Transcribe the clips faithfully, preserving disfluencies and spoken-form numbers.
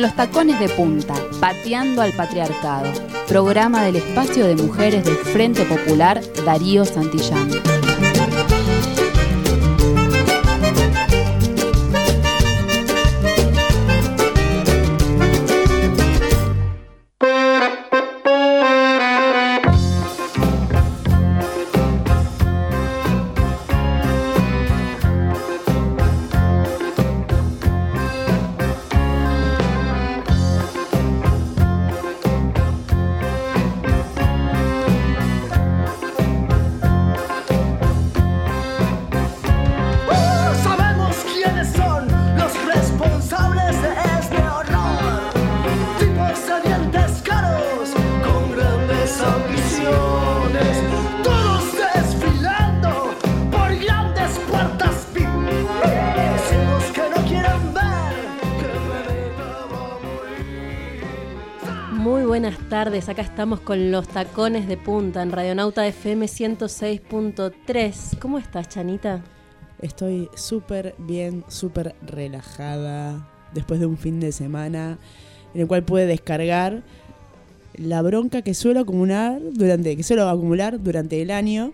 los tacones de punta, pateando al patriarcado. Programa del espacio de mujeres del Frente Popular Darío Santillán. Buenas tardes, acá estamos con los tacones de punta en Radionauta F M ciento seis punto tres. ¿Cómo estás, Chanita? Estoy súper bien, súper relajada después de un fin de semana en el cual pude descargar la bronca que suelo acumular durante, que suelo acumular durante el año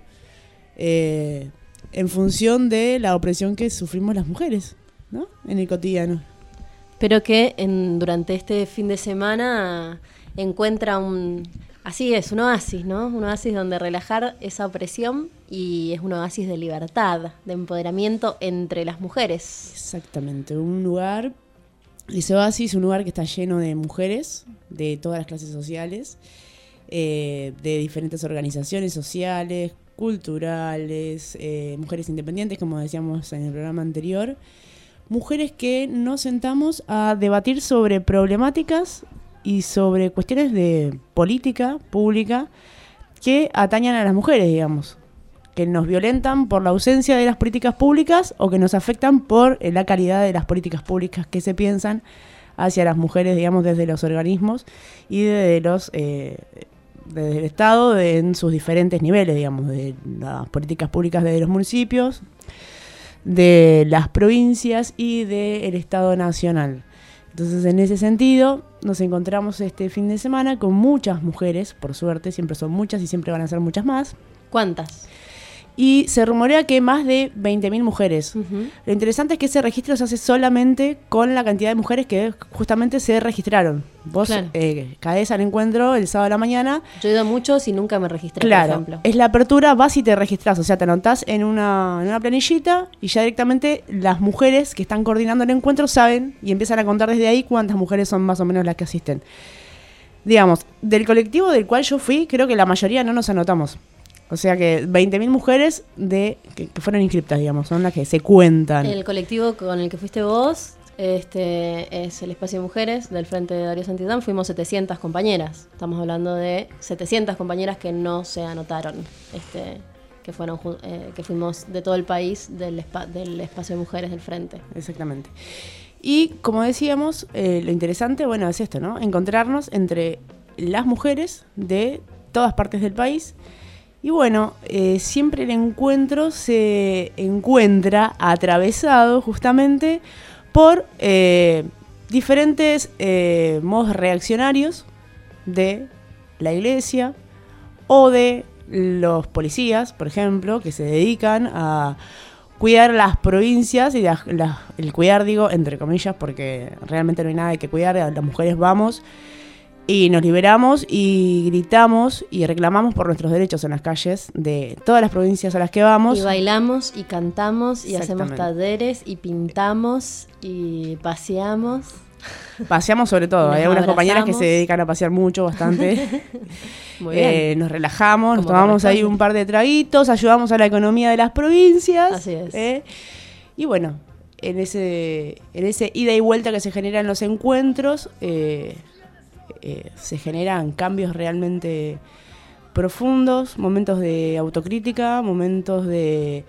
eh, en función de la opresión que sufrimos las mujeres, ¿no? En el cotidiano. Pero que en, durante este fin de semana encuentra un, así es, un oasis, ¿no? Un oasis donde relajar esa opresión y es un oasis de libertad, de empoderamiento entre las mujeres. Exactamente, un lugar, ese oasis, un lugar que está lleno de mujeres de todas las clases sociales, eh, de diferentes organizaciones sociales, culturales, eh, mujeres independientes, como decíamos en el programa anterior, mujeres que nos sentamos a debatir sobre problemáticas y sobre cuestiones de política pública que atañan a las mujeres, digamos, que nos violentan por la ausencia de las políticas públicas o que nos afectan por la calidad de las políticas públicas que se piensan hacia las mujeres, digamos, desde los organismos y desde los eh, desde el Estado de, en sus diferentes niveles, digamos, de las políticas públicas desde los municipios, de las provincias y del Estado nacional. Entonces, en ese sentido, nos encontramos este fin de semana con muchas mujeres, por suerte, siempre son muchas y siempre van a ser muchas más. ¿Cuántas? Y se rumorea que más de veinte mil mujeres. Uh-huh. Lo interesante es que ese registro se hace solamente con la cantidad de mujeres que justamente se registraron. Vos claro. eh, caes al encuentro el sábado a la mañana. Yo he ido a muchos y nunca me registré, claro, por ejemplo. Es la apertura, vas y te registrás. O sea, te anotás en una, en una planillita y ya directamente las mujeres que están coordinando el encuentro saben y empiezan a contar desde ahí cuántas mujeres son más o menos las que asisten. Digamos, del colectivo del cual yo fui, creo que la mayoría no nos anotamos. O sea que veinte mil mujeres de que, que fueron inscriptas, digamos, son las que se cuentan. El colectivo con el que fuiste vos este, es el Espacio de Mujeres del Frente de Darío Santillán. Fuimos setecientas compañeras. Estamos hablando de setecientas compañeras que no se anotaron, este, que fueron eh, que fuimos de todo el país del, espa- del Espacio de Mujeres del Frente. Exactamente. Y como decíamos, eh, lo interesante, bueno, es esto, ¿no? Encontrarnos entre las mujeres de todas partes del país. Y bueno, eh, siempre el encuentro se encuentra atravesado justamente por eh, diferentes eh, modos reaccionarios de la iglesia o de los policías, por ejemplo, que se dedican a cuidar las provincias y la, la, el cuidar, digo, entre comillas, porque realmente no hay nada que cuidar, las mujeres vamos y nos liberamos y gritamos y reclamamos por nuestros derechos en las calles de todas las provincias a las que vamos. Y bailamos y cantamos y hacemos talleres y pintamos y paseamos. Paseamos sobre todo, hay algunas compañeras que se dedican a pasear mucho, bastante. Muy bien. Eh, nos relajamos, nos tomamos ahí un par de traguitos, ayudamos a la economía de las provincias. Así es. Eh, y bueno, en ese, en ese ida y vuelta que se genera en los encuentros, eh, Eh, se generan cambios realmente profundos, momentos de autocrítica, momentos de,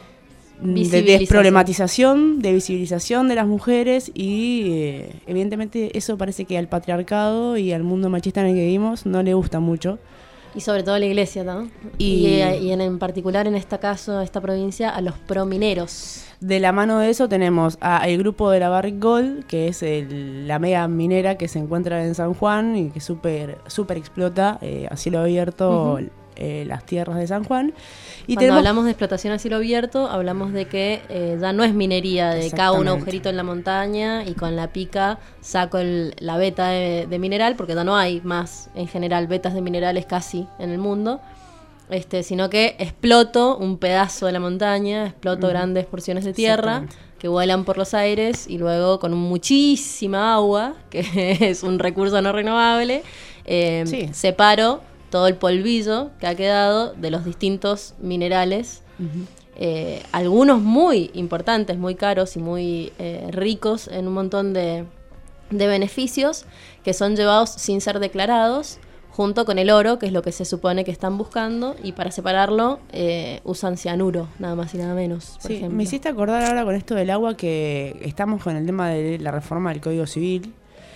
de desproblematización, de visibilización de las mujeres y eh, evidentemente eso parece que al patriarcado y al mundo machista en el que vivimos no le gusta mucho Y sobre todo la iglesia, ¿no? Y, y, y en, en particular en este caso, esta provincia, a los promineros. De la mano de eso tenemos al grupo de la Barrick Gold, que es el, la mega minera que se encuentra en San Juan y que súper super explota eh, a cielo abierto uh-huh. eh, las tierras de San Juan. Y Cuando tenemos... hablamos de explotación a cielo abierto, hablamos de que eh, ya no es minería de cavo un agujerito en la montaña y con la pica saco el, la veta de, de mineral, porque ya no hay más en general vetas de minerales casi en el mundo, este, sino que exploto un pedazo de la montaña, exploto uh-huh. grandes porciones de tierra que vuelan por los aires y luego con muchísima agua, que es un recurso no renovable, eh, sí. separo todo el polvillo que ha quedado de los distintos minerales, uh-huh. eh, algunos muy importantes, muy caros y muy eh, ricos en un montón de, de beneficios que son llevados sin ser declarados, junto con el oro, que es lo que se supone que están buscando, y para separarlo eh, usan cianuro, nada más y nada menos, por sí, ejemplo. Me hiciste acordar ahora con esto del agua que estamos con el tema de la reforma del Código Civil.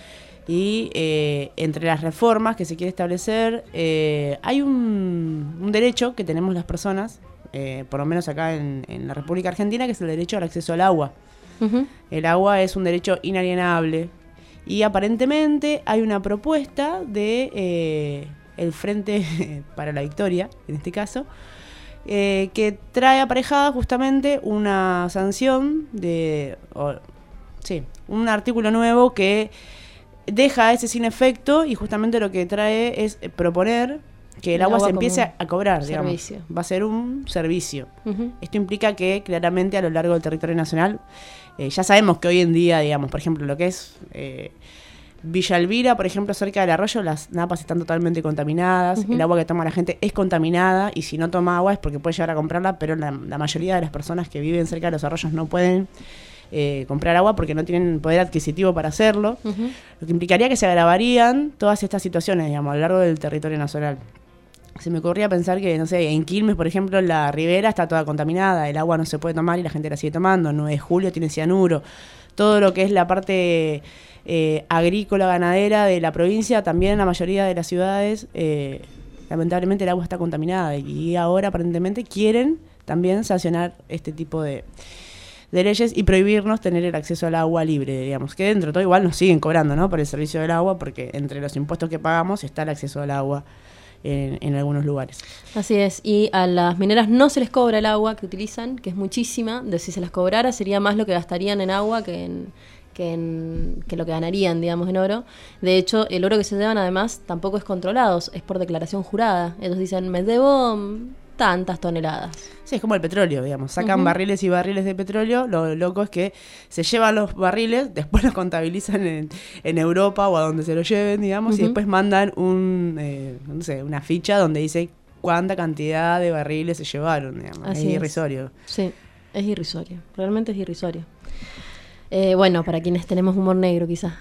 Y eh, entre las reformas que se quiere establecer, eh, hay un, un derecho que tenemos las personas, eh, por lo menos acá en, en la República Argentina, que es el derecho al acceso al agua. Uh-huh. El agua es un derecho inalienable. Y aparentemente hay una propuesta de eh, el Frente para la Victoria, en este caso, eh, que trae aparejada justamente una sanción de... O, sí, un artículo nuevo que deja ese sin efecto y justamente lo que trae es proponer que el, el agua, agua se empiece a cobrar, digamos. Servicio. Va a ser un servicio. Uh-huh. Esto implica que claramente a lo largo del territorio nacional, eh, ya sabemos que hoy en día, digamos, por ejemplo, lo que es eh, Villa Elvira, por ejemplo, cerca del arroyo, las napas están totalmente contaminadas, uh-huh. el agua que toma la gente es contaminada y si no toma agua es porque puede llegar a comprarla, pero la, la mayoría de las personas que viven cerca de los arroyos no pueden Eh, comprar agua porque no tienen poder adquisitivo para hacerlo, uh-huh. lo que implicaría que se agravarían todas estas situaciones, digamos, a lo largo del territorio nacional. Se me ocurría pensar que, no sé, en Quilmes, por ejemplo, la ribera está toda contaminada, el agua no se puede tomar y la gente la sigue tomando, nueve de julio tiene cianuro, todo lo que es la parte eh, agrícola, ganadera de la provincia, también en la mayoría de las ciudades, eh, lamentablemente el agua está contaminada y ahora aparentemente quieren también sancionar este tipo de de leyes y prohibirnos tener el acceso al agua libre, digamos, que dentro de todo igual nos siguen cobrando, ¿no?, por el servicio del agua, porque entre los impuestos que pagamos está el acceso al agua en, en algunos lugares. Así es, y a las mineras no se les cobra el agua que utilizan, que es muchísima, de si se las cobrara sería más lo que gastarían en agua que en, que en que lo que ganarían, digamos, en oro. De hecho, el oro que se llevan además tampoco es controlado, es por declaración jurada. Ellos dicen, me debo tantas toneladas. Sí, es como el petróleo, digamos. Sacan uh-huh. barriles y barriles de petróleo. Lo loco es que se llevan los barriles, después los contabilizan en, en Europa o a donde se los lleven, digamos, uh-huh. y después mandan un, eh, no sé, una ficha donde dice cuánta cantidad de barriles se llevaron, digamos. Así es irrisorio. Es. Sí, es irrisorio. Realmente es irrisorio. Eh, bueno, para quienes tenemos humor negro, quizá.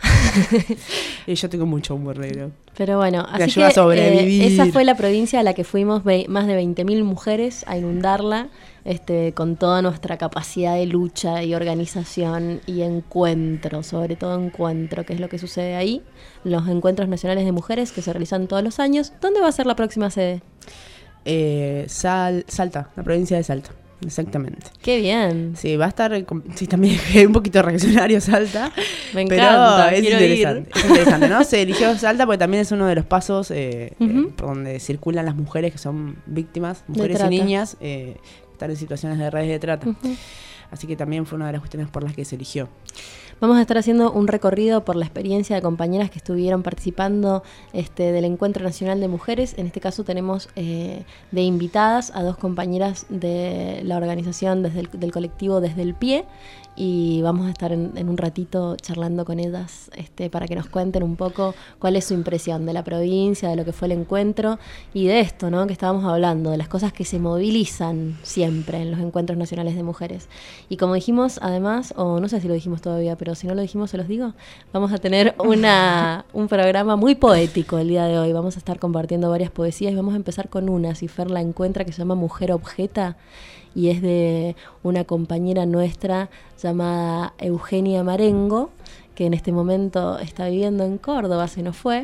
Y yo tengo mucho humor negro. Pero bueno, Me así ayuda que a sobrevivir. Eh, esa fue la provincia a la que fuimos ve- más de veinte mil mujeres a inundarla, este, con toda nuestra capacidad de lucha y organización y encuentro, sobre todo encuentro, que es lo que sucede ahí. Los encuentros nacionales de mujeres que se realizan todos los años. ¿Dónde va a ser la próxima sede? Eh, Sal- Salta, la provincia de Salta. Exactamente. Qué bien. Sí, va a estar, sí, también un poquito reaccionario Salta. Me encanta, pero es quiero interesante, ir. es interesante, ¿no? Se eligió Salta porque también es uno de los pasos eh, uh-huh. eh, por donde circulan las mujeres que son víctimas, mujeres y niñas, eh, que están en situaciones de redes de trata. Uh-huh. Así que también fue una de las cuestiones por las que se eligió. Vamos a estar haciendo un recorrido por la experiencia de compañeras que estuvieron participando este, del Encuentro Nacional de Mujeres. En este caso tenemos eh, de invitadas a dos compañeras de la organización desde el, del colectivo Desde el Pie, y vamos a estar en, en un ratito charlando con ellas este, para que nos cuenten un poco cuál es su impresión de la provincia, de lo que fue el encuentro y de esto, ¿no?, que estábamos hablando, de las cosas que se movilizan siempre en los Encuentros Nacionales de Mujeres. Y como dijimos, además, o no sé si lo dijimos todavía, pero si no lo dijimos, se los digo, vamos a tener una, un programa muy poético el día de hoy. Vamos a estar compartiendo varias poesías y vamos a empezar con una, si Fer la encuentra, que se llama Mujer Objeta, y es de una compañera nuestra llamada Eugenia Marengo, que en este momento está viviendo en Córdoba, se nos fue.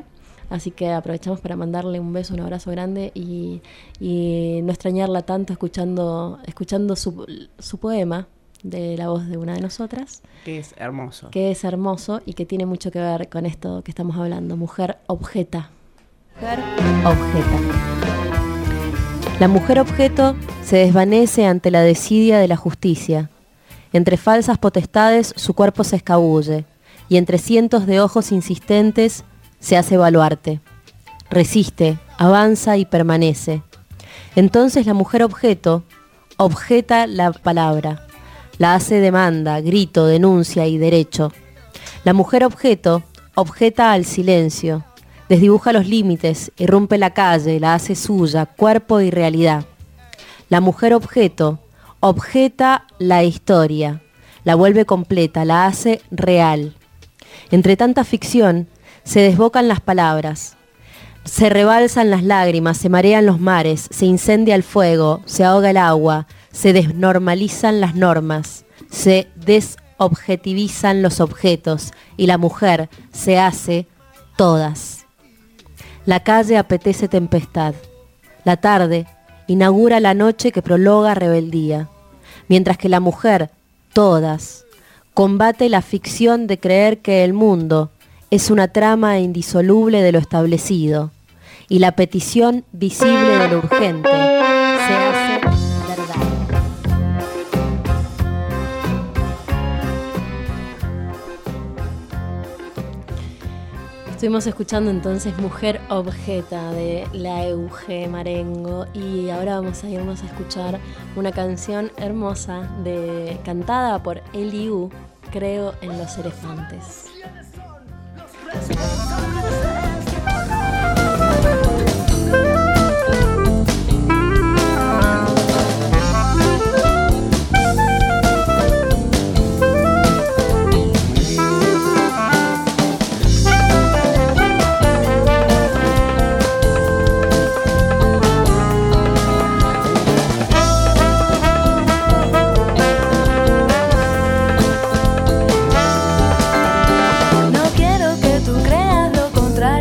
Así que aprovechamos para mandarle un beso, un abrazo grande y, y no extrañarla tanto escuchando, escuchando su, su poema de la voz de una de nosotras. Que es hermoso. Que es hermoso y que tiene mucho que ver con esto que estamos hablando. Mujer objeta. Mujer objeta. La mujer objeto se desvanece ante la desidia de la justicia. Entre falsas potestades su cuerpo se escabulle y entre cientos de ojos insistentes se hace baluarte. Resiste, avanza y permanece. Entonces la mujer objeto objeta la palabra. La hace demanda, grito, denuncia y derecho. La mujer objeto objeta al silencio, desdibuja los límites, irrumpe la calle, la hace suya, cuerpo y realidad. La mujer objeto objeta la historia, la vuelve completa, la hace real. Entre tanta ficción se desbocan las palabras, se rebalsan las lágrimas, se marean los mares, se incendia el fuego, se ahoga el agua, se desnormalizan las normas, se desobjetivizan los objetos y la mujer se hace todas. La calle apetece tempestad. La tarde inaugura la noche que prologa rebeldía, mientras que la mujer, todas, combate la ficción de creer que el mundo es una trama indisoluble de lo establecido y la petición visible de lo urgente se hace verdad. Estuvimos escuchando entonces Mujer Objeta de la Euge Marengo y ahora vamos a irnos a escuchar una canción hermosa de, cantada por Eliú, Creo en los elefantes. No quiero que tú creas lo contrario.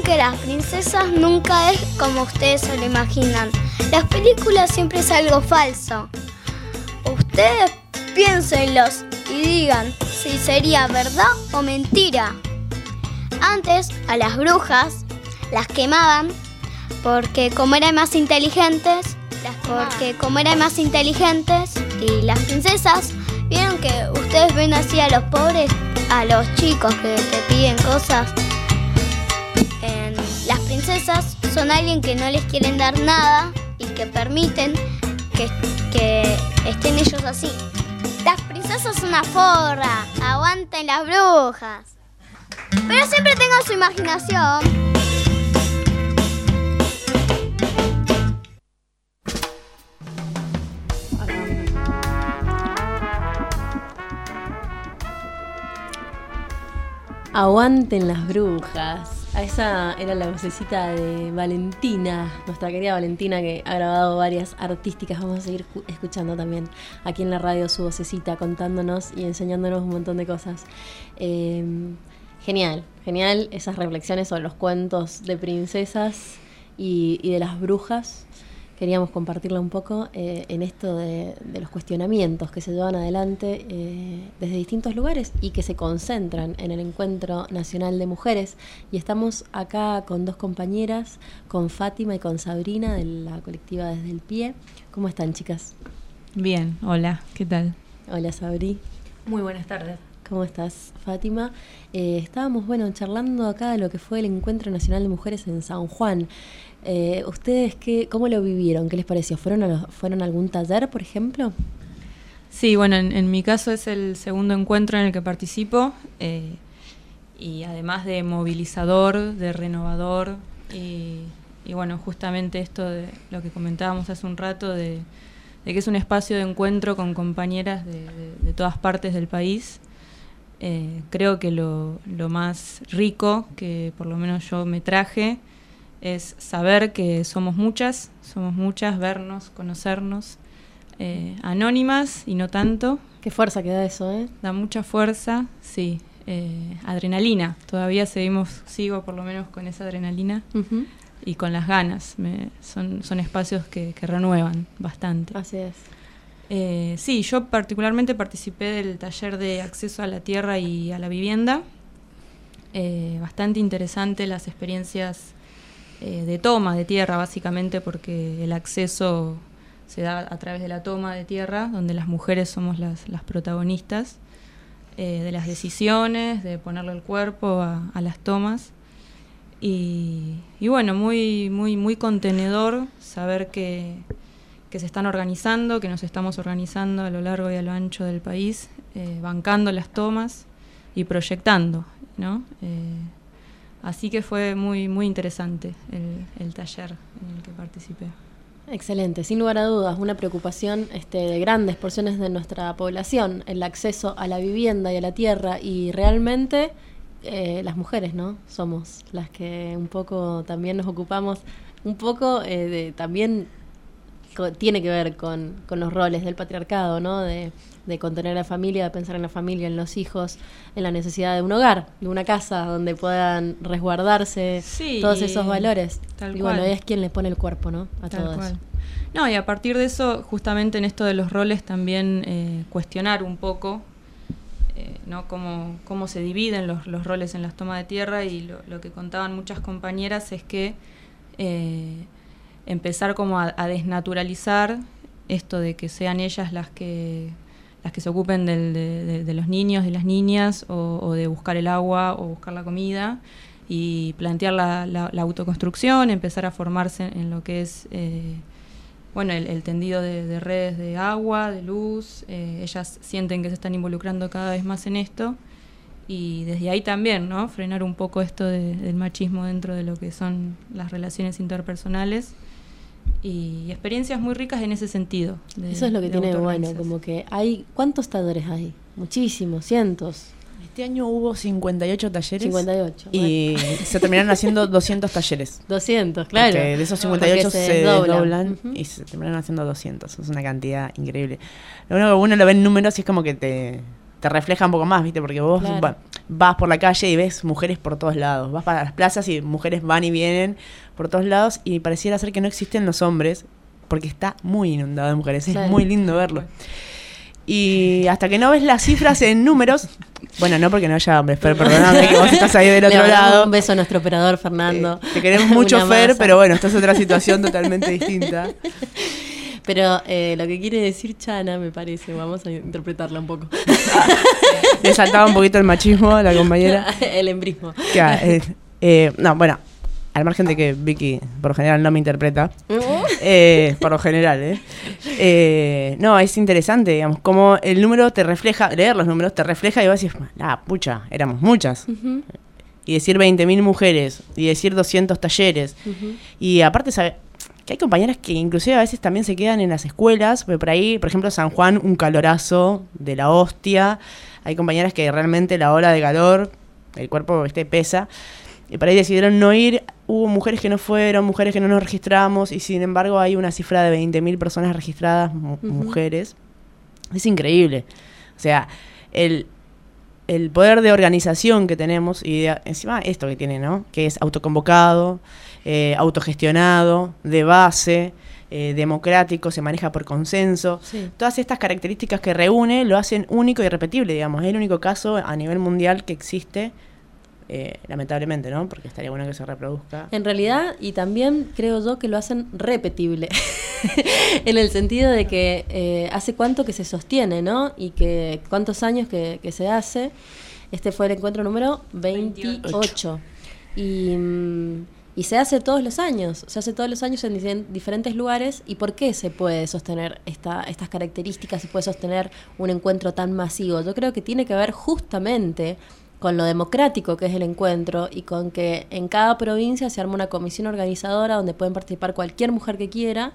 que las princesas nunca es como ustedes se lo imaginan. Las películas siempre es algo falso. Ustedes piénsenlos y digan si sería verdad o mentira. Antes a las brujas las quemaban porque como eran más inteligentes, las porque como eran más inteligentes y las princesas vieron que ustedes ven así a los pobres, a los chicos que te piden cosas. Eh, las princesas son alguien que no les quieren dar nada y que permiten que, que estén ellos así. Las princesas son una forra, aguanten las brujas. Pero siempre tengan su imaginación. Aguanten las brujas. Esa era la vocecita de Valentina, nuestra querida Valentina, que ha grabado varias artísticas. Vamos a seguir escuchando también aquí en la radio su vocecita, contándonos y enseñándonos un montón de cosas. Eh, genial, genial esas reflexiones sobre los cuentos de princesas y, y de las brujas. Queríamos compartirla un poco eh, en esto de, de los cuestionamientos que se llevan adelante eh, desde distintos lugares y que se concentran en el Encuentro Nacional de Mujeres. Y estamos acá con dos compañeras, con Fátima y con Sabrina de la colectiva Desde el Pie. ¿Cómo están, chicas? Bien, hola, ¿qué tal? Hola, Sabri. Muy buenas tardes. ¿Cómo estás, Fátima? Eh, estábamos, bueno, charlando acá de lo que fue el Encuentro Nacional de Mujeres en San Juan. Eh, ¿Ustedes qué, cómo lo vivieron? ¿Qué les pareció? ¿Fueron a, los, ¿Fueron a algún taller, por ejemplo? Sí, bueno, en, en mi caso es el segundo encuentro en el que participo eh, y además de movilizador, de renovador y, y bueno, justamente esto de lo que comentábamos hace un rato de, de que es un espacio de encuentro con compañeras de, de, de todas partes del país. Eh, creo que lo, lo más rico que por lo menos yo me traje es saber que somos muchas, somos muchas, vernos, conocernos, eh, anónimas y no tanto. Qué fuerza que da eso, ¿eh? Da mucha fuerza, sí, eh, adrenalina. Todavía seguimos, sigo por lo menos con esa adrenalina uh-huh. y con las ganas. Me, son, son espacios que, que renuevan bastante. Así es. Eh, sí, yo particularmente participé del taller de acceso a la tierra y a la vivienda. Eh, bastante interesante las experiencias Eh, de toma de tierra, básicamente, porque el acceso se da a través de la toma de tierra, donde las mujeres somos las, las protagonistas eh, de las decisiones, de ponerle el cuerpo a, a las tomas. Y, y bueno, muy, muy, muy contenedor saber que, que se están organizando, que nos estamos organizando a lo largo y a lo ancho del país, eh, bancando las tomas y proyectando, ¿no? Eh, Así que fue muy muy interesante el, el taller en el que participé. Excelente, sin lugar a dudas, una preocupación este, de grandes porciones de nuestra población, el acceso a la vivienda y a la tierra, y realmente eh, las mujeres, ¿no? Somos las que un poco también nos ocupamos, un poco eh, de, también co- tiene que ver con, con los roles del patriarcado, ¿no? De, de contener a la familia, de pensar en la familia, en los hijos, en la necesidad de un hogar, de una casa donde puedan resguardarse sí, todos esos valores. Tal y cual. bueno, es quien les pone el cuerpo, ¿no? A tal todo cual. eso. No, y a partir de eso, justamente en esto de los roles, también eh, cuestionar un poco, eh, ¿no? Cómo, cómo se dividen los, los roles en las tomas de tierra, y lo, lo que contaban muchas compañeras es que eh, empezar como a, a desnaturalizar esto de que sean ellas las que las que se ocupen del, de, de, de los niños, de las niñas, o, o de buscar el agua o buscar la comida, y plantear la, la, la autoconstrucción, empezar a formarse en lo que es eh, bueno el, el tendido de, de redes de agua, de luz. Eh, ellas sienten que se están involucrando cada vez más en esto, y desde ahí también, ¿no? Frenar un poco esto de, del machismo dentro de lo que son las relaciones interpersonales. Y experiencias muy ricas en ese sentido. De, Eso es lo que tiene bueno, como que hay... ¿Cuántos talleres hay? Muchísimos, cientos. Este año hubo cincuenta y ocho talleres. cincuenta y ocho. Y bueno. Se terminaron haciendo doscientos talleres. doscientos, claro. Porque de esos cincuenta y ocho se, se desdoblan, desdoblan uh-huh. y se terminaron haciendo doscientos. Es una cantidad increíble. Lo único que uno lo ve en números y es como que te... te refleja un poco más, ¿viste? Porque vos Claro. va- vas por la calle y ves mujeres por todos lados. Vas para las plazas y mujeres van y vienen por todos lados y pareciera ser que no existen los hombres porque está muy inundado de mujeres. Claro. Es muy lindo verlo. Y hasta que no ves las cifras en números, bueno, no porque no haya hombres, pero perdóname que vos estás ahí del Le otro mandamos lado. un beso a nuestro operador Fernando. Eh, te queremos mucho, Una Fer, masa. pero bueno, esta es otra situación totalmente distinta. Pero eh, lo que quiere decir Chana, me parece, vamos a interpretarla un poco. Le saltaba un poquito el machismo a la compañera. El embrismo. Claro, eh, eh, no, bueno, al margen de que Vicky por lo general no me interpreta, eh, por lo general, ¿eh? Eh, no, es interesante, digamos, como el número te refleja, leer los números te refleja y vas y decís, ah, pucha, éramos muchas. Ujú, Y decir veinte mil mujeres, y decir doscientos talleres. ujú. Y aparte, sabe, que hay compañeras que inclusive a veces también se quedan en las escuelas, porque por ahí, por ejemplo, San Juan, un calorazo de la hostia. Hay compañeras que realmente la ola de calor, el cuerpo este, pesa. Y por ahí decidieron no ir. Hubo mujeres que no fueron, mujeres que no nos registramos. Y sin embargo hay una cifra de veinte mil personas registradas, mu- Ujú. mujeres. Es increíble. O sea, el, el poder de organización que tenemos, y de- encima esto que tiene, ¿no? Que es autoconvocado, eh, autogestionado, de base, eh, democrático, se maneja por consenso. Sí. Todas estas características que reúne lo hacen único y irrepetible, digamos. Es el único caso a nivel mundial que existe, eh, lamentablemente, ¿no? Porque estaría bueno que se reproduzca. En realidad, y también creo yo que lo hacen repetible, en el sentido de que eh, hace cuánto que se sostiene, ¿no? Y que cuántos años que, que se hace. Este fue el encuentro número veintiocho. Y, mm, y se hace todos los años, se hace todos los años en dif- diferentes lugares. ¿Y por qué se puede sostener esta, estas características, se puede sostener un encuentro tan masivo? Yo creo que tiene que ver justamente con lo democrático que es el encuentro y con que en cada provincia se arma una comisión organizadora donde pueden participar cualquier mujer que quiera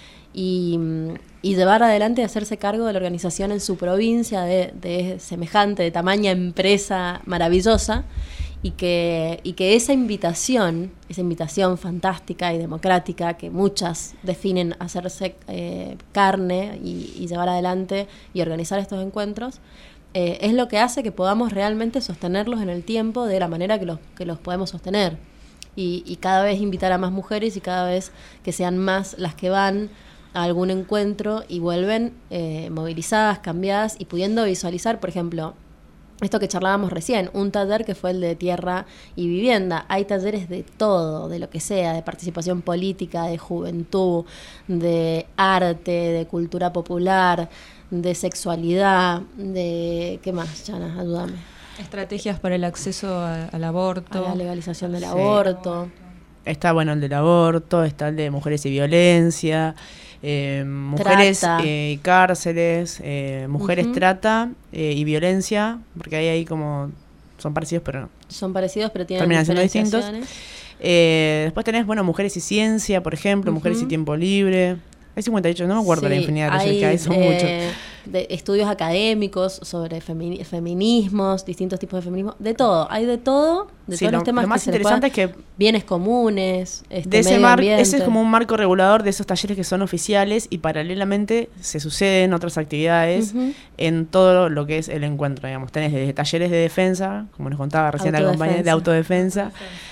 y, y llevar adelante y hacerse cargo de la organización en su provincia de, de semejante, de tamaña empresa maravillosa, y que, y que esa invitación, esa invitación fantástica y democrática que muchas definen hacerse eh, carne y, y llevar adelante y organizar estos encuentros, Eh, es lo que hace que podamos realmente sostenerlos en el tiempo de la manera que los, que los podemos sostener. Y, y cada vez invitar a más mujeres y cada vez que sean más las que van a algún encuentro y vuelven eh, movilizadas, cambiadas y pudiendo visualizar, por ejemplo, esto que charlábamos recién, un taller que fue el de tierra y vivienda. Hay talleres de todo, de lo que sea, de participación política, de juventud, de arte, de cultura popular, de sexualidad, de... ¿Qué más, Chana? Ayúdame. Estrategias para el acceso a- al A aborto. la legalización del Sí. aborto. Está, bueno, el del aborto, está el de mujeres y violencia, eh, mujeres Trata. eh, y cárceles, eh, mujeres Ujú. trata eh, y violencia, porque ahí hay como, son parecidos, pero no. Son parecidos, pero tienen Terminan siendo distintos. diferenciaciones. Eh, después tenés, bueno, mujeres y ciencia, por ejemplo, mujeres y Ujú. tiempo libre. Hay cincuenta y ocho, no me acuerdo la Sí, infinidad de talleres que hay, son eh, muchos. de estudios académicos sobre femini- feminismos, distintos tipos de feminismo, de todo, hay de todo, de Sí, todos lo, los temas lo más que se le interesante pueda- es que bienes comunes, este, de ese medio mar, ambiente. ese es como un marco regulador de esos talleres que son oficiales y paralelamente se suceden otras actividades Ujú. en todo lo que es el encuentro, digamos. Tenés desde talleres de defensa, como nos contaba recién la compañera, de autodefensa.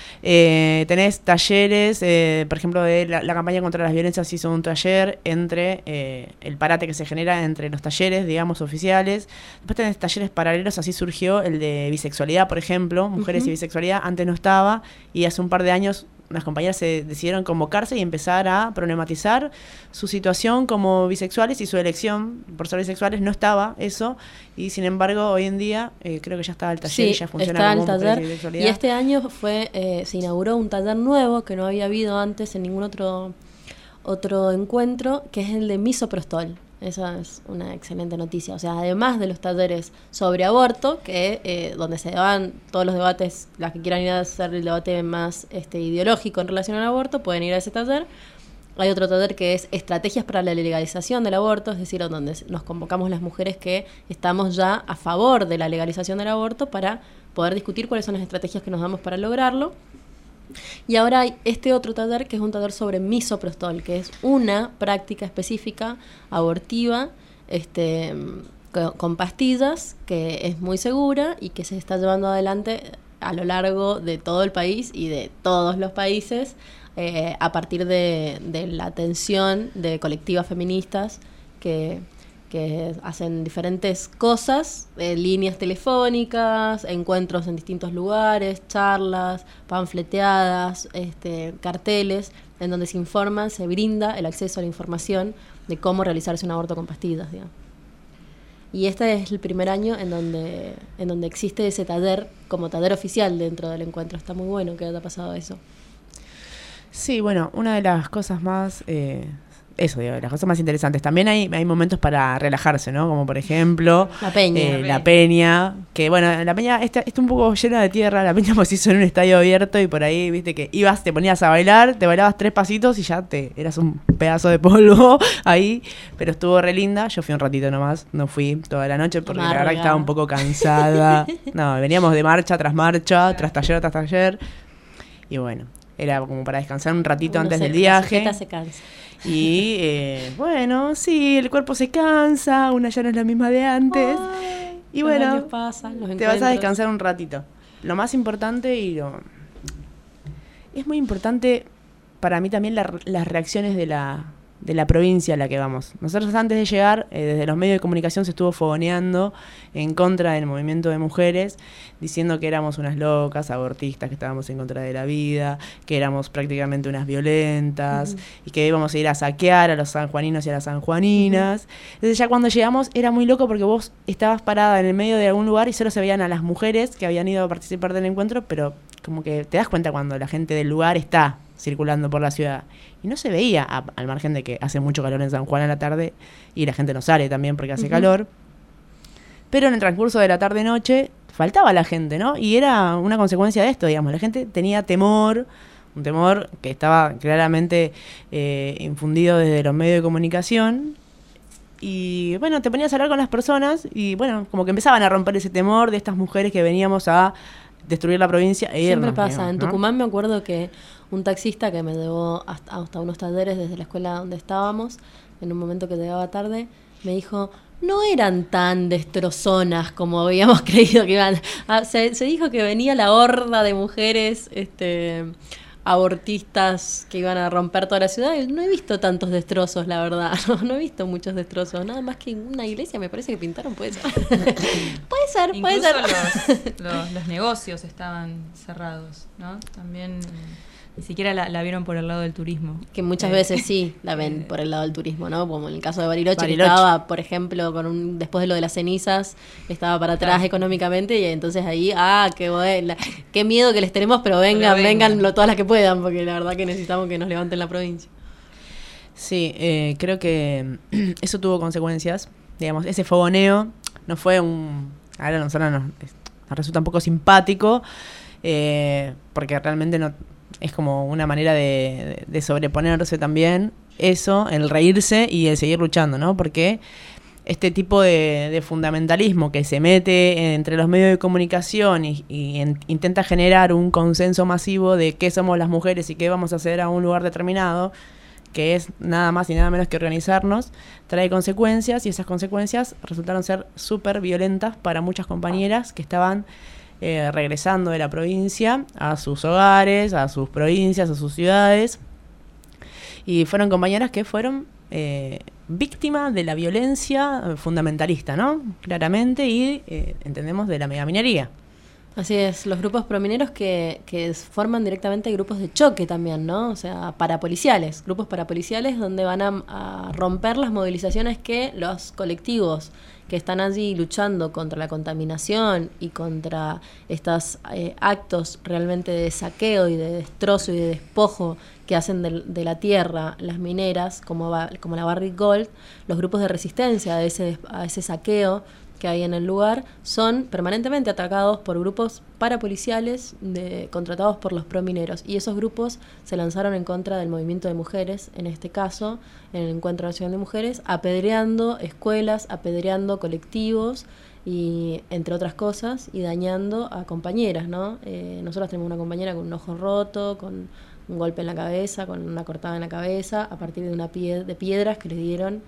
Eh, tenés talleres, eh, por ejemplo, de la, la campaña contra las violencias hizo un taller entre eh, el parate que se genera entre los talleres, digamos, oficiales. Después tenés talleres paralelos, así surgió el de bisexualidad, por ejemplo, mujeres Ujú. y bisexualidad, antes no estaba, y hace un par de años unas compañeras se decidieron convocarse y empezar a problematizar su situación como bisexuales y su elección por ser bisexuales. No estaba eso, y sin embargo hoy en día eh, creo que ya está el taller y Sí, ya funciona está como el mujeres taller. y Y bisexualidad. este año fue eh, se inauguró un taller nuevo que no había habido antes en ningún otro otro encuentro, que es el de misoprostol. Esa es una excelente noticia. O sea, además de los talleres sobre aborto, que eh, donde se dan todos los debates, las que quieran ir a hacer el debate más este, ideológico en relación al aborto, pueden ir a ese taller. Hay otro taller que es estrategias para la legalización del aborto, es decir, donde nos convocamos las mujeres que estamos ya a favor de la legalización del aborto para poder discutir cuáles son las estrategias que nos damos para lograrlo. Y ahora hay este otro taller que es un taller sobre misoprostol, que es una práctica específica abortiva este, co- con pastillas, que es muy segura y que se está llevando adelante a lo largo de todo el país y de todos los países, eh, a partir de, de la atención de colectivas feministas que, que hacen diferentes cosas, eh, líneas telefónicas, encuentros en distintos lugares, charlas, panfleteadas, este, carteles, en donde se informan, se brinda el acceso a la información de cómo realizarse un aborto con pastillas, digamos. Y este es el primer año en donde, en donde existe ese taller como taller oficial dentro del encuentro. Está muy bueno que haya pasado eso. Sí, bueno, una de las cosas más, eh, eso, digo, las cosas más interesantes. También hay, hay momentos para relajarse, ¿no? Como por ejemplo, La Peña. eh, la Peña, que bueno, la Peña está, está un poco llena de tierra. La Peña pues hizo en un estadio abierto y por ahí, viste, que ibas, te ponías a bailar, te bailabas tres pasitos y ya te eras un pedazo de polvo ahí. Pero estuvo re linda. Yo fui un ratito nomás, no fui toda la noche porque Amarga. la verdad que estaba un poco cansada. No, veníamos de marcha tras marcha, tras taller tras taller. Y bueno, era como para descansar un ratito Uno antes se- del la viaje. sujeta se cansa. Y eh, bueno, sí, el cuerpo se cansa, una ya no es la misma de antes. Ay, Y los bueno, años pasan, los te vas a encuentros. descansar un ratito. Lo más importante y lo... Es muy importante para mí también la- las reacciones de la, de la provincia a la que vamos. Nosotros antes de llegar, eh, desde los medios de comunicación se estuvo fogoneando en contra del movimiento de mujeres, diciendo que éramos unas locas, abortistas, que estábamos en contra de la vida, que éramos prácticamente unas violentas, Ujú. y que íbamos a ir a saquear a los sanjuaninos y a las sanjuaninas. Entonces ya cuando llegamos era muy loco porque vos estabas parada en el medio de algún lugar y solo se veían a las mujeres que habían ido a participar del encuentro, pero como que te das cuenta cuando la gente del lugar está circulando por la ciudad. Y no se veía, a- al margen de que hace mucho calor en San Juan a la tarde y la gente no sale también porque hace Ujú. calor. Pero en el transcurso de la tarde-noche faltaba la gente, ¿no? Y era una consecuencia de esto, digamos. La gente tenía temor, un temor que estaba claramente eh, infundido desde los medios de comunicación. Y bueno, te ponías a hablar con las personas y bueno, como que empezaban a romper ese temor de estas mujeres que veníamos a destruir la provincia e Siempre irnos, pasa. digamos, En ¿no? Tucumán me acuerdo que un taxista que me llevó hasta, hasta unos talleres desde la escuela donde estábamos, en un momento que llegaba tarde, me dijo, no eran tan destrozonas como habíamos creído que iban. Ah, se, se dijo que venía la horda de mujeres este, abortistas que iban a romper toda la ciudad. Y no he visto tantos destrozos, la verdad. No, no he visto muchos destrozos. Nada más que en una iglesia me parece que pintaron, puede ser. puede ser, puede Incluso ser. los, los, los negocios estaban cerrados, ¿no? También eh, ni siquiera la, la vieron por el lado del turismo. Que muchas Eh, veces sí la ven eh, por el lado del turismo, ¿no? Como en el caso de Bariloche, que Bariloche. estaba, por ejemplo, con un, después de lo de las cenizas, estaba para atrás Claro. económicamente y entonces ahí, ah, qué buena, qué miedo que les tenemos, pero vengan, Pero vengan, vengan. lo- todas las que puedan, porque la verdad que necesitamos que nos levanten la provincia. Sí, eh, creo que eso tuvo consecuencias. Digamos, ese fogoneo no fue un... Ahora a nosotros nos, nos resulta un poco simpático, eh, porque realmente no es como una manera de, de sobreponerse también eso, el reírse y el seguir luchando, ¿no? Porque este tipo de, de fundamentalismo que se mete entre los medios de comunicación y, y en- intenta generar un consenso masivo de qué somos las mujeres y qué vamos a hacer a un lugar determinado, que es nada más y nada menos que organizarnos, trae consecuencias y esas consecuencias resultaron ser súper violentas para muchas compañeras que estaban eh, regresando de la provincia a sus hogares, a sus provincias, a sus ciudades. Y fueron compañeras que fueron eh, víctimas de la violencia eh, fundamentalista, ¿no? Claramente, y eh, entendemos de la megaminería. Así es, los grupos promineros que, que forman directamente grupos de choque también, ¿no? O sea, parapoliciales, grupos parapoliciales donde van a, a romper las movilizaciones que los colectivos que están allí luchando contra la contaminación y contra estos eh, actos realmente de saqueo y de destrozo y de despojo que hacen de, de la tierra las mineras, como, va- como la Barrick Gold, los grupos de resistencia a ese, a ese saqueo que hay en el lugar, son permanentemente atacados por grupos parapoliciales de, contratados por los promineros. Y esos grupos se lanzaron en contra del movimiento de mujeres, en este caso, en el Encuentro Nacional de Mujeres, apedreando escuelas, apedreando colectivos, y entre otras cosas, y dañando a compañeras, ¿no? Eh, nosotros tenemos una compañera con un ojo roto, con un golpe en la cabeza, con una cortada en la cabeza, a partir de una pie- de piedras que le dieron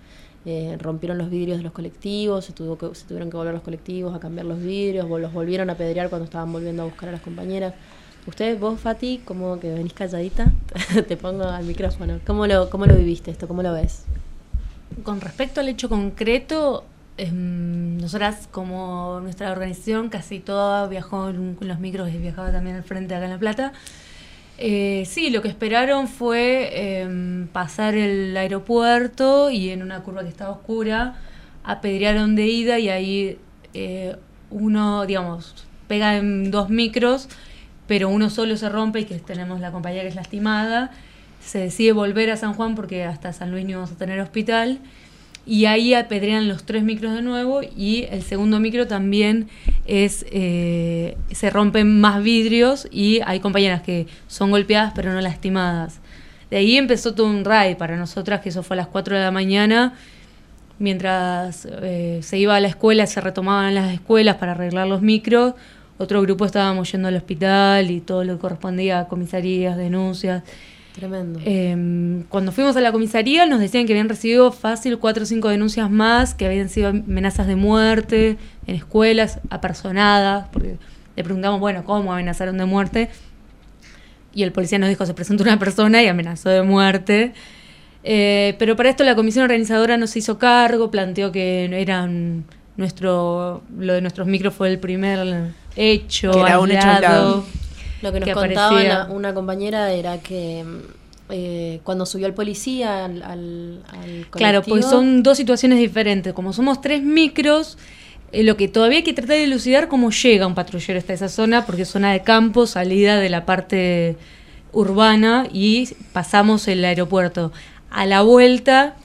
eh, rompieron los vidrios de los colectivos, se, tuvo que, se tuvieron que volver los colectivos a cambiar los vidrios, los volvieron a apedrear cuando estaban volviendo a buscar a las compañeras. Ustedes, vos, Fati, como que venís calladita, te pongo al micrófono. ¿Cómo lo, cómo lo viviste esto? ¿Cómo lo ves? Con respecto al hecho concreto, eh, nosotras como nuestra organización casi toda viajó en, con los micros y viajaba también al frente acá en La Plata. Eh, sí, lo que esperaron fue eh, pasar el aeropuerto y en una curva que estaba oscura apedrearon de ida y ahí eh, uno, digamos, pega en dos micros, pero uno solo se rompe y que tenemos la compañera que es lastimada. Se decide volver a San Juan porque hasta San Luis no íbamos a tener hospital. Y ahí apedrean los tres micros de nuevo y el segundo micro también es eh, se rompen más vidrios y hay compañeras que son golpeadas pero no lastimadas. De ahí empezó todo un raid para nosotras, que eso fue a las cuatro de la mañana. Mientras eh, se iba a la escuela, se retomaban las escuelas para arreglar los micros. Otro grupo estábamos yendo al hospital y todo lo que correspondía a comisarías, denuncias. Tremendo. Eh, cuando fuimos a la comisaría nos decían que habían recibido fácil cuatro o cinco denuncias más, que habían sido amenazas de muerte en escuelas, apersonadas, porque le preguntamos, bueno, ¿cómo amenazaron de muerte? Y el policía nos dijo, se presentó una persona y amenazó de muerte. Eh, pero para esto la comisión organizadora no se hizo cargo, planteó que eran nuestro, lo de nuestros micros fue el primer hecho, que era un hecho aislado. Lo que nos que contaba aparecía. la, una compañera era que eh, cuando subió el policía al, al, al colectivo... Claro, pues son dos situaciones diferentes. Como somos tres micros, eh, lo que todavía hay que tratar de elucidar cómo llega un patrullero hasta esa zona, porque es zona de campo, salida de la parte urbana y pasamos el aeropuerto. A la vuelta,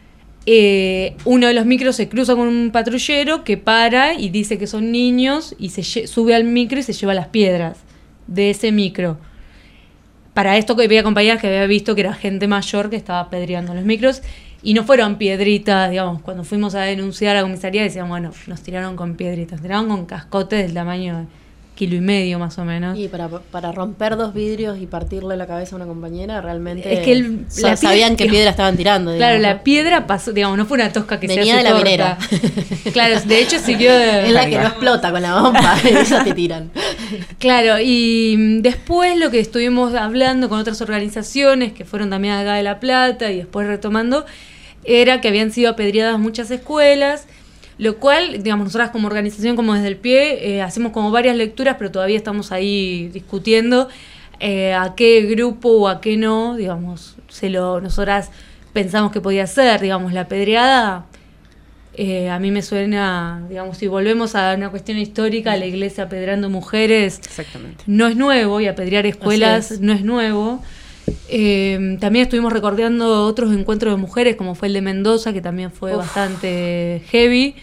eh, uno de los micros se cruza con un patrullero que para y dice que son niños y se lle- sube al micro y se lleva las piedras de ese micro. Para esto que había compañeras que había visto que era gente mayor que estaba apedreando los micros y no fueron piedritas, digamos, cuando fuimos a denunciar a la comisaría decían, bueno, nos tiraron con piedritas, tiraron con cascotes del tamaño de kilo y medio más o menos. Y para, para romper dos vidrios y partirle la cabeza a una compañera, realmente Es que el- sa- la sabían piedra- qué piedra estaban tirando. Claro, digamos, la ¿no? piedra pasó, digamos, no fue una tosca que Venía se hace de la torta. minera. Claro, de hecho siguió de... Es la que no explota con la bomba, esa te tiran. Claro, y mm, después lo que estuvimos hablando con otras organizaciones que fueron también acá de La Plata y después retomando, era que habían sido apedreadas muchas escuelas, lo cual, digamos, nosotras como organización, como desde el pie, eh, hacemos como varias lecturas, pero todavía estamos ahí discutiendo eh, a qué grupo o a qué no, digamos, se lo nosotras pensamos que podía ser, digamos, la apedreada. Eh, a mí me suena, digamos, si volvemos a una cuestión histórica, la iglesia apedreando mujeres, Exactamente. no es nuevo, y apedrear escuelas Así es. no es nuevo. Eh, también estuvimos recordando otros encuentros de mujeres, como fue el de Mendoza, que también fue Uf. bastante heavy.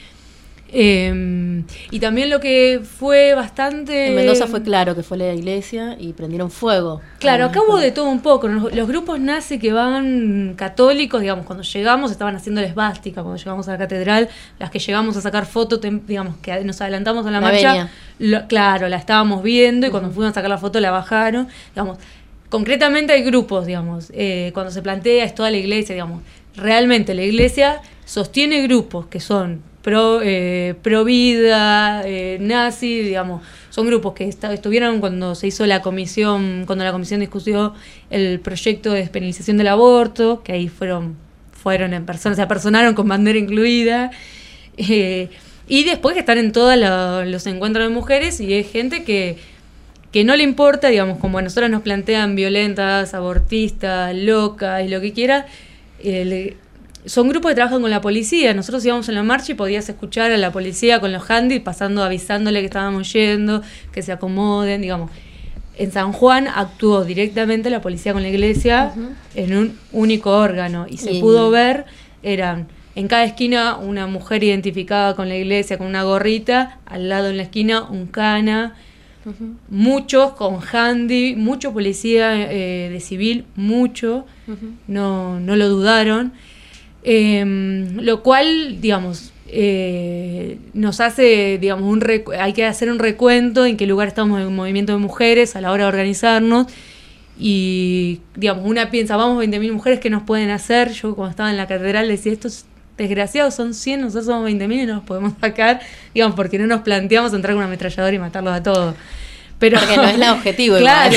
Eh, y también lo que fue bastante... En Mendoza fue claro que fue la iglesia y prendieron fuego. Claro, a acá hubo de todo un poco. Los, los grupos nazi que van católicos, digamos, cuando llegamos estaban haciendo la esvástica, cuando llegamos a la catedral, las que llegamos a sacar fotos, tem- digamos, que nos adelantamos a la, La marcha, venia. lo- claro, la estábamos viendo y cuando fuimos a sacar la foto la bajaron, digamos. Concretamente hay grupos, digamos, eh, cuando se plantea es toda la iglesia, digamos, realmente la iglesia sostiene grupos que son pro, eh, pro vida, eh, nazi, digamos, son grupos que esta- estuvieron cuando se hizo la comisión, cuando la comisión discutió el proyecto de despenalización del aborto, que ahí fueron, fueron en persona, se apersonaron con bandera incluida, eh, y después que están en todos los encuentros de mujeres y es gente que que no le importa, digamos, como a nosotras nos plantean violentas, abortistas, locas y lo que quiera, eh, le- son grupos que trabajan con la policía. Nosotros íbamos en la marcha y podías escuchar a la policía con los handys pasando, avisándole que estábamos yendo, que se acomoden, digamos. En San Juan actuó directamente la policía con la iglesia Ujú. en un único órgano y se Y- pudo ver, eran en cada esquina una mujer identificada con la iglesia con una gorrita, al lado en la esquina un cana, Ujú, muchos con handy, mucho policía eh, de civil, mucho, ujú. no, no lo dudaron, eh, lo cual, digamos, eh, nos hace, digamos, un recu- hay que hacer un recuento en qué lugar estamos en el movimiento de mujeres a la hora de organizarnos y, digamos, una piensa, vamos veinte mil mujeres, ¿qué nos pueden hacer? Yo cuando estaba en la catedral decía, esto es desgraciados son cien, nosotros somos veinte mil y no los podemos sacar, digamos, porque no nos planteamos entrar con una ametralladora y matarlos a todos. Pero, porque no es el objetivo. Claro.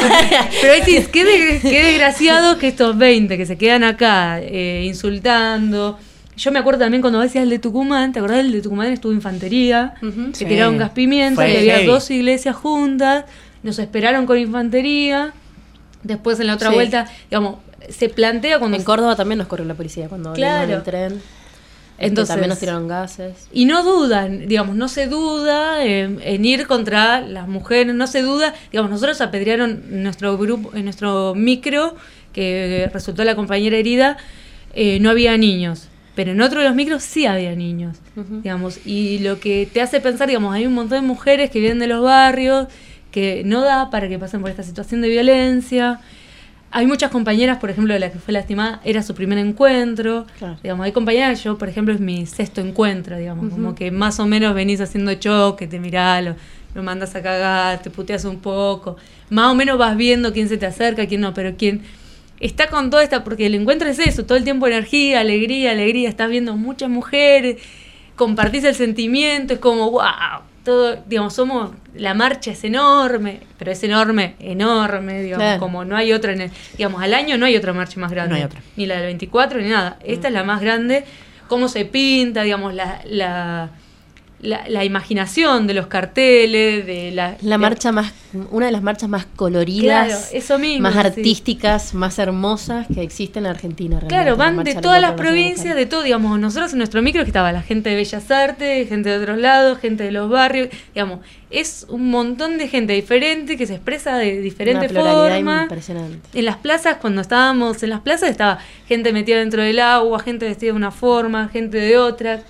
Pero decís, qué, de, qué desgraciado que estos veinte que se quedan acá eh, insultando. Yo me acuerdo también cuando decías el de Tucumán, ¿te acordás del de Tucumán? Estuvo infantería, uh-huh. que sí. tiraron gas pimienta, que había dos iglesias juntas, nos esperaron con infantería, después en la otra sí. vuelta, digamos, se plantea cuando... En Córdoba también nos corrió la policía cuando claro. venimos en el tren. Entonces, también nos tiraron gases. Y no dudan, digamos, no se duda en, en ir contra las mujeres, no se duda, digamos, nosotros apedrearon en nuestro grupo, en nuestro micro, que resultó la compañera herida, eh, no había niños. Pero en otro de los micros sí había niños, uh-huh. digamos, y lo que te hace pensar, digamos, hay un montón de mujeres que vienen de los barrios, que no da para que pasen por esta situación de violencia. Hay muchas compañeras, por ejemplo, de la que fue lastimada, era su primer encuentro. Claro. Digamos, hay compañeras, yo, por ejemplo, es mi sexto encuentro, digamos, uh-huh. como que más o menos venís haciendo choque, te mirás, lo, lo mandas a cagar, te puteas un poco. Más o menos vas viendo quién se te acerca, quién no, pero quién está con toda esta, porque el encuentro es eso, todo el tiempo energía, alegría, alegría, estás viendo muchas mujeres, compartís el sentimiento, es como, wow, todo, digamos, somos, la marcha es enorme, pero es enorme, enorme, digamos, claro. como no hay otra, en el, digamos, al año no hay otra marcha más grande, no hay otra. Ni la del veinticuatro, ni nada, esta mm. es la más grande, cómo se pinta, digamos, la... la La, la imaginación de los carteles, de la... La de, marcha más, una de las marchas más coloridas, claro, eso mismo, más sí. artísticas, más hermosas que existen en Argentina. Claro, van de todas las provincias, de todo, digamos, nosotros en nuestro micro que estaba la gente de Bellas Artes, gente de otros lados, gente de los barrios, digamos, es un montón de gente diferente que se expresa de diferentes formas. Impresionante. En las plazas, cuando estábamos en las plazas, estaba gente metida dentro del agua, gente vestida de una forma, gente de otra,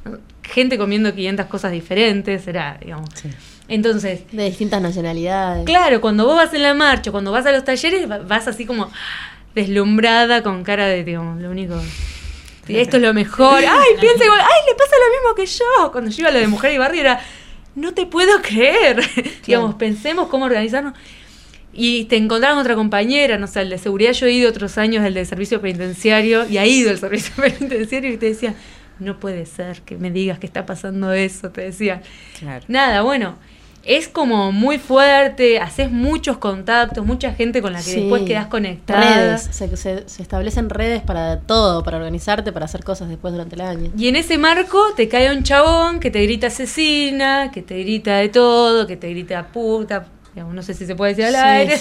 gente comiendo quinientas cosas diferentes, era, digamos. Sí. Entonces, de distintas nacionalidades. Claro, cuando vos vas en la marcha, cuando vas a los talleres, vas así como deslumbrada, con cara de, digamos, lo único, esto es lo mejor. Ay, piensa igual, ay, le pasa lo mismo que yo. Cuando yo iba a lo de Mujer y Barrio era, no te puedo creer. Claro. Digamos, pensemos cómo organizarnos. Y te encontrabas otra compañera, no sé, el de seguridad, yo he ido otros años, el de servicio penitenciario, y ha ido el servicio penitenciario, y te decía, no puede ser que me digas que está pasando eso, te decía. Claro. Nada, bueno, es como muy fuerte, haces muchos contactos, mucha gente con la que sí. después quedás conectada. Redes, se, se, se establecen redes para todo, para organizarte, para hacer cosas después durante el año. Y en ese marco te cae un chabón que te grita asesina, que te grita de todo, que te grita puta, digamos, no sé si se puede decir al sí. aire.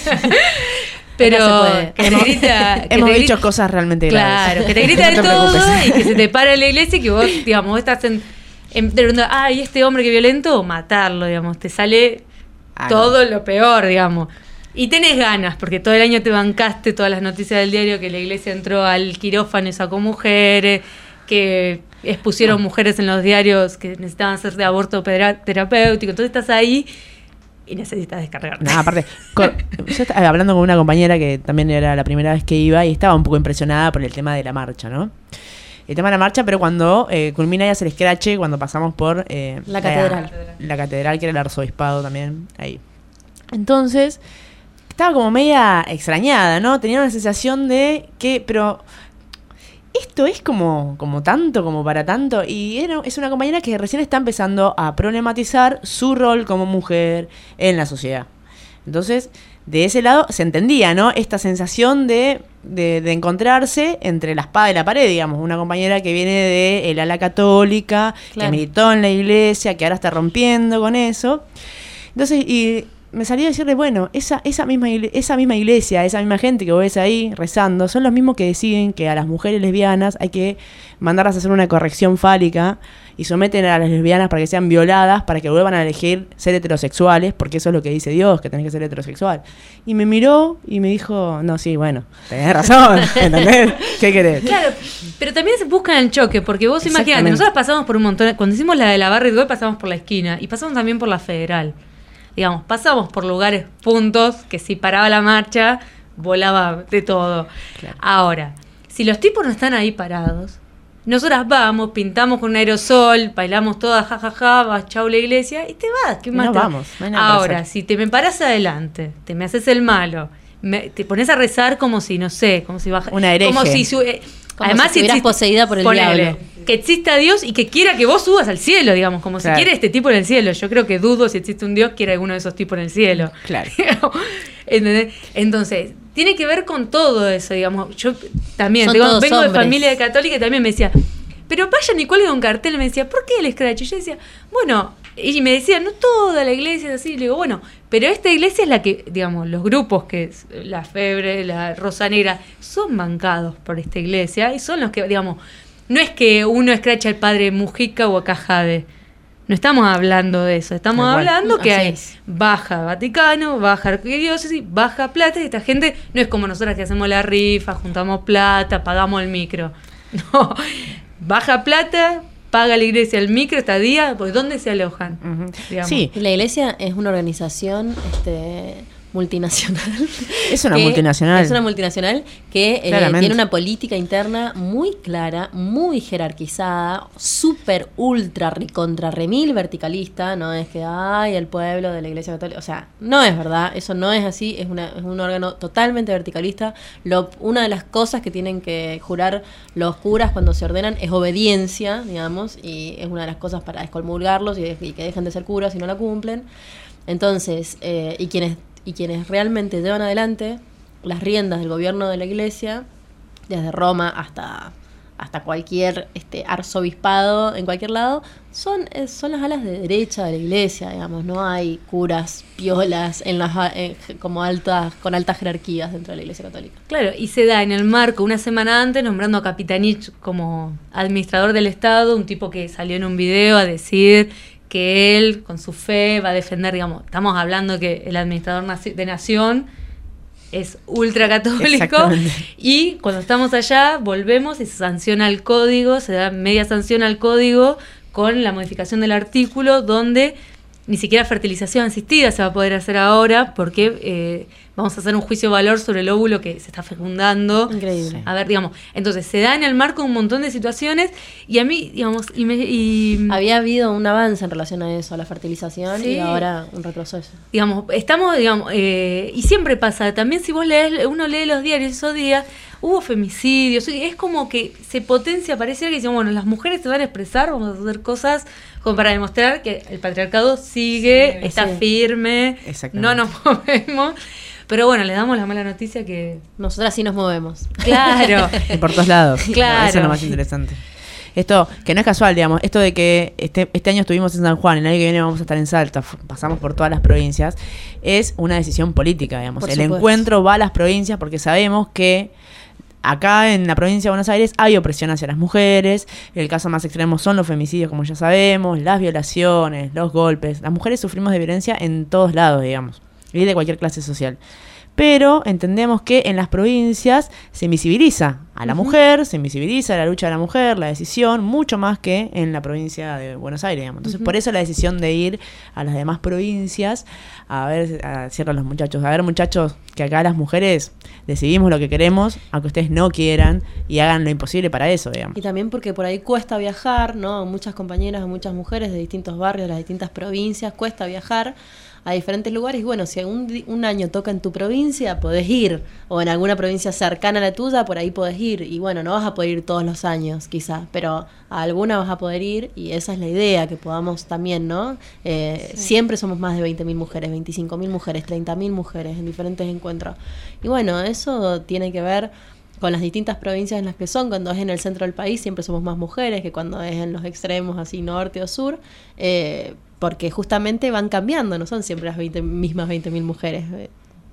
Pero que te grita, que hemos te dicho grita, cosas realmente graves. Claro, que te grita de no te todo preocupes. Y que se te para en la iglesia y que vos, digamos, vos estás en, en ah, y este hombre que violento, matarlo, digamos, te sale ah, todo no. lo peor, digamos. Y tenés ganas, porque todo el año te bancaste todas las noticias del diario, que la iglesia entró al quirófano y sacó mujeres, que expusieron no. mujeres en los diarios que necesitaban hacer de aborto terapéutico, entonces estás ahí y necesitas descargarte. No, aparte, con, yo estaba hablando con una compañera que también era la primera vez que iba y estaba un poco impresionada por el tema de la marcha, ¿no? El tema de la marcha, pero cuando eh, culmina y hace el escrache, cuando pasamos por... Eh, la catedral. La, la catedral, que era el arzobispado también, ahí. Entonces, estaba como media extrañada, ¿no? Tenía una sensación de que, pero... esto es como, como tanto, como para tanto. Y era, es una compañera que recién está empezando a problematizar su rol como mujer en la sociedad. Entonces, de ese lado se entendía, ¿no? Esta sensación de, de, de encontrarse entre la espada y la pared, digamos. Una compañera que viene de el ala católica, claro. que militó en la iglesia, que ahora está rompiendo con eso. Entonces, y... me salió a decirle, bueno, esa, esa, misma iglesia, esa misma iglesia, esa misma gente que vos ves ahí rezando, son los mismos que deciden que a las mujeres lesbianas hay que mandarlas a hacer una corrección fálica y someten a las lesbianas para que sean violadas, para que vuelvan a elegir ser heterosexuales, porque eso es lo que dice Dios, que tenés que ser heterosexual. Y me miró y me dijo, no, sí, bueno, tenés razón, ¿entendés? ¿Qué querés? Claro, pero también se busca el choque, porque vos imaginate, nosotros pasamos por un montón, cuando hicimos la de la Barrio de hoy pasamos por la esquina, y pasamos también por la Federal. Digamos, pasamos por lugares, puntos, que si paraba la marcha, volaba de todo. Claro. Ahora, si los tipos no están ahí parados, nosotras vamos, pintamos con un aerosol, bailamos todas, jajaja, ja, ja, vas, chau la iglesia, y te vas. ¿Qué más no te vamos. No hay nada Ahora, si te me paras adelante, te me haces el malo, me, te pones a rezar como si, no sé, como si baja, una hereje. como si su, eh, Como Además, si estuvieras existe- poseída por el ponele, diablo. que exista Dios y que quiera que vos subas al cielo, digamos, como Claro. si quiere este tipo en el cielo. Yo creo que dudo si existe un Dios quiere alguno de esos tipos en el cielo. Claro. ¿Entendés? Entonces, tiene que ver con todo eso, digamos. Yo también Son digo, todos vengo de hombres. familia de católica y también me decía, pero vayan y cuelguen un cartel. Y me decía, ¿por qué el escrache? Y yo decía, bueno, y me decía, no toda la iglesia es así. Y le digo, bueno, pero esta iglesia es la que, digamos, los grupos que es la Febre, la Rosa Negra, son bancados por esta iglesia y son los que, digamos, no es que uno escracha al padre Mujica o a Cajade. No estamos hablando de eso, estamos Tal cual. hablando que Así hay es. baja Vaticano, baja arquidiócesis, baja plata, y esta gente no es como nosotras que hacemos la rifa, juntamos plata, pagamos el micro. No, baja plata, paga la iglesia el micro, estadía, pues ¿dónde se alojan? Ujú. Digamos. Sí, Y la iglesia es una organización este, multinacional. es una que- multinacional. Es una multinacional que eh, Claramente. tiene una política interna muy clara, muy jerarquizada, súper, ultra, contra remil verticalista. No es que, ay, el pueblo de la iglesia católica. O sea, no es verdad, eso no es así. Es, una, es un órgano totalmente verticalista. Lo, una de las cosas que tienen que jurar los curas cuando se ordenan es obediencia, digamos, y es una de las cosas para excomulgarlos y, de- y que dejen de ser curas si no la cumplen. Entonces, eh, y quienes y quienes realmente llevan adelante las riendas del gobierno de la iglesia, desde Roma hasta, hasta cualquier este, arzobispado en cualquier lado, son, eh, son las alas de derecha de la iglesia, digamos. No hay curas piolas en las, a- en- como altas, con altas jerarquías dentro de la iglesia católica. Claro, y se da en el marco una semana antes nombrando a Capitanich como administrador del Estado, un tipo que salió en un video a decir que él, con su fe, va a defender, digamos, estamos hablando que el administrador naci- de Nación es ultracatólico, Exactamente. y cuando estamos allá volvemos y se sanciona el código, se da media sanción al código con la modificación del artículo donde ni siquiera fertilización asistida se va a poder hacer ahora porque eh, vamos a hacer un juicio de valor sobre el óvulo que se está fecundando. Increíble. A ver, digamos, entonces se da en el marco un montón de situaciones y a mí, digamos, y, me, y Había habido un avance en relación a eso, a la fertilización, Sí. y ahora un retroceso. digamos, estamos, digamos, eh, y siempre pasa, también si vos lees, uno lee los diarios esos días, hubo femicidios, es como que se potencia, pareciera que dicen, bueno, las mujeres se van a expresar, vamos a hacer cosas como para demostrar que el patriarcado sigue, Sí, está sí. firme, Exactamente. no nos movemos, pero bueno, le damos la mala noticia que, Nosotras sí nos movemos. claro, Y por todos lados. Claro. Eso es lo más interesante. Esto, que no es casual, digamos, esto de que este, este año estuvimos en San Juan, el año que viene vamos a estar en Salta, f- pasamos por todas las provincias, es una decisión política, digamos. Por el supuesto. encuentro va a las provincias porque sabemos que acá en la provincia de Buenos Aires hay opresión hacia las mujeres, el caso más extremo son los femicidios, como ya sabemos, las violaciones, los golpes. Las mujeres sufrimos de violencia en todos lados, digamos, y de cualquier clase social. Pero entendemos que en las provincias se invisibiliza a la mujer, se invisibiliza la lucha de la mujer, la decisión, mucho más que en la provincia de Buenos Aires, digamos. Entonces, por eso la decisión de ir a las demás provincias a ver, a decirle a los muchachos, a ver, muchachos, que acá las mujeres decidimos lo que queremos, aunque ustedes no quieran, y hagan lo imposible para eso, digamos. Y también porque por ahí cuesta viajar, ¿no? Muchas compañeras, muchas mujeres de distintos barrios, de las distintas provincias, cuesta viajar a diferentes lugares. Y bueno, si un, di- un año toca en tu provincia, podés ir. O en alguna provincia cercana a la tuya, por ahí podés ir. Y bueno, no vas a poder ir todos los años, quizás, pero a alguna vas a poder ir. Y esa es la idea, que podamos también, ¿no? Eh, Siempre somos más de veinte mil mujeres, veinticinco mil mujeres, treinta mil mujeres en diferentes encuentros. Y bueno, eso tiene que ver con las distintas provincias en las que son. Cuando es en el centro del país siempre somos más mujeres que cuando es en los extremos, así norte o sur, eh, porque justamente van cambiando, no son siempre las veinte, mismas veinte mil mujeres. Eh,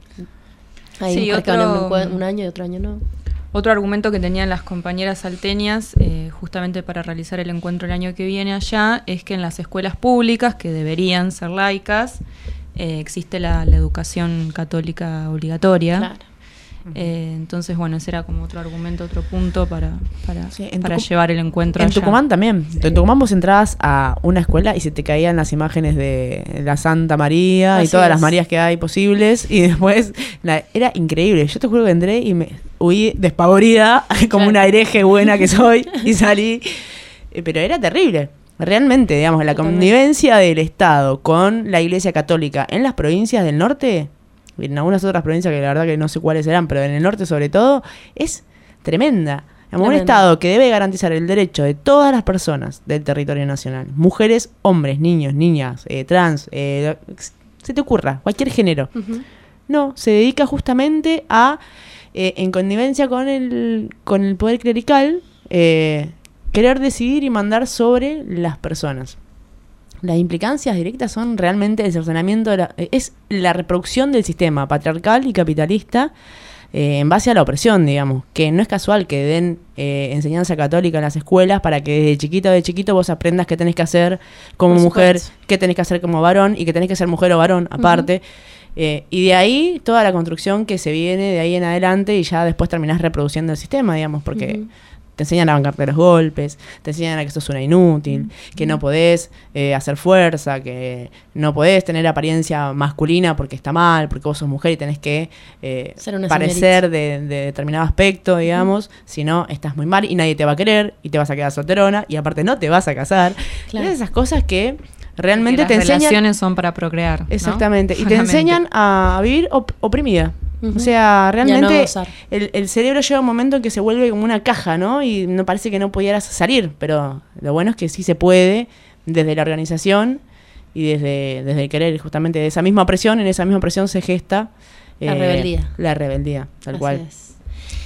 Hay Sí, mujeres que van en un, otro- encue- un año y otro año no. Otro argumento que tenían las compañeras salteñas, eh, justamente para realizar el encuentro el año que viene allá, es que en las escuelas públicas, que deberían ser laicas, eh, existe la, la educación católica obligatoria. Claro. Eh, entonces, bueno, ese era como otro argumento, otro punto para, para, Sí, en para Tucu- llevar el encuentro En allá. Tucumán también. En Tucumán vos entrabas a una escuela y se te caían las imágenes de la Santa María y Así todas es. las Marías que hay posibles. Y después, la- era increíble. Yo te juro que entré y me huí despavorida, como una hereje buena que soy, y salí. Eh, Pero era terrible. Realmente, digamos, la Totalmente. convivencia del Estado con la Iglesia Católica en las provincias del norte, y en algunas otras provincias que la verdad que no sé cuáles serán, pero en el norte sobre todo, es tremenda. Digamos, un Estado que debe garantizar el derecho de todas las personas del territorio nacional, mujeres, hombres, niños, niñas, eh, trans, eh, se te ocurra, cualquier género. Uh-huh. No, se dedica justamente a, eh, en connivencia con el, con el poder clerical, eh, querer decidir y mandar sobre las personas. Las implicancias directas son realmente el cercenamiento, de la, es la reproducción del sistema patriarcal y capitalista eh, en base a la opresión, digamos, que no es casual que den eh, enseñanza católica en las escuelas para que desde chiquito de chiquito vos aprendas qué tenés que hacer como mujer, qué tenés que hacer como varón y que tenés que ser mujer o varón aparte. Uh-huh. Eh, y de ahí toda la construcción que se viene de ahí en adelante y ya después terminás reproduciendo el sistema, digamos, porque... Uh-huh. Te enseñan a bancarte los golpes, te enseñan a que sos una inútil, mm. que no podés eh, hacer fuerza, que no podés tener apariencia masculina porque está mal, porque vos sos mujer y tenés que eh, parecer de, de determinado aspecto, digamos, mm. si no, estás muy mal y nadie te va a querer y te vas a quedar solterona y aparte no te vas a casar. Claro. Esas cosas que realmente porque te las enseñan... Las relaciones son para procrear, exactamente, ¿no? Y te enseñan a vivir op- oprimida. Uh-huh. O sea, realmente no el, el cerebro llega a un momento en que se vuelve como una caja, ¿no? Y no parece que no pudieras salir, pero lo bueno es que sí se puede desde la organización y desde, desde el querer, justamente de esa misma presión, en esa misma presión se gesta la eh, rebeldía. La rebeldía, tal Así cual. Es.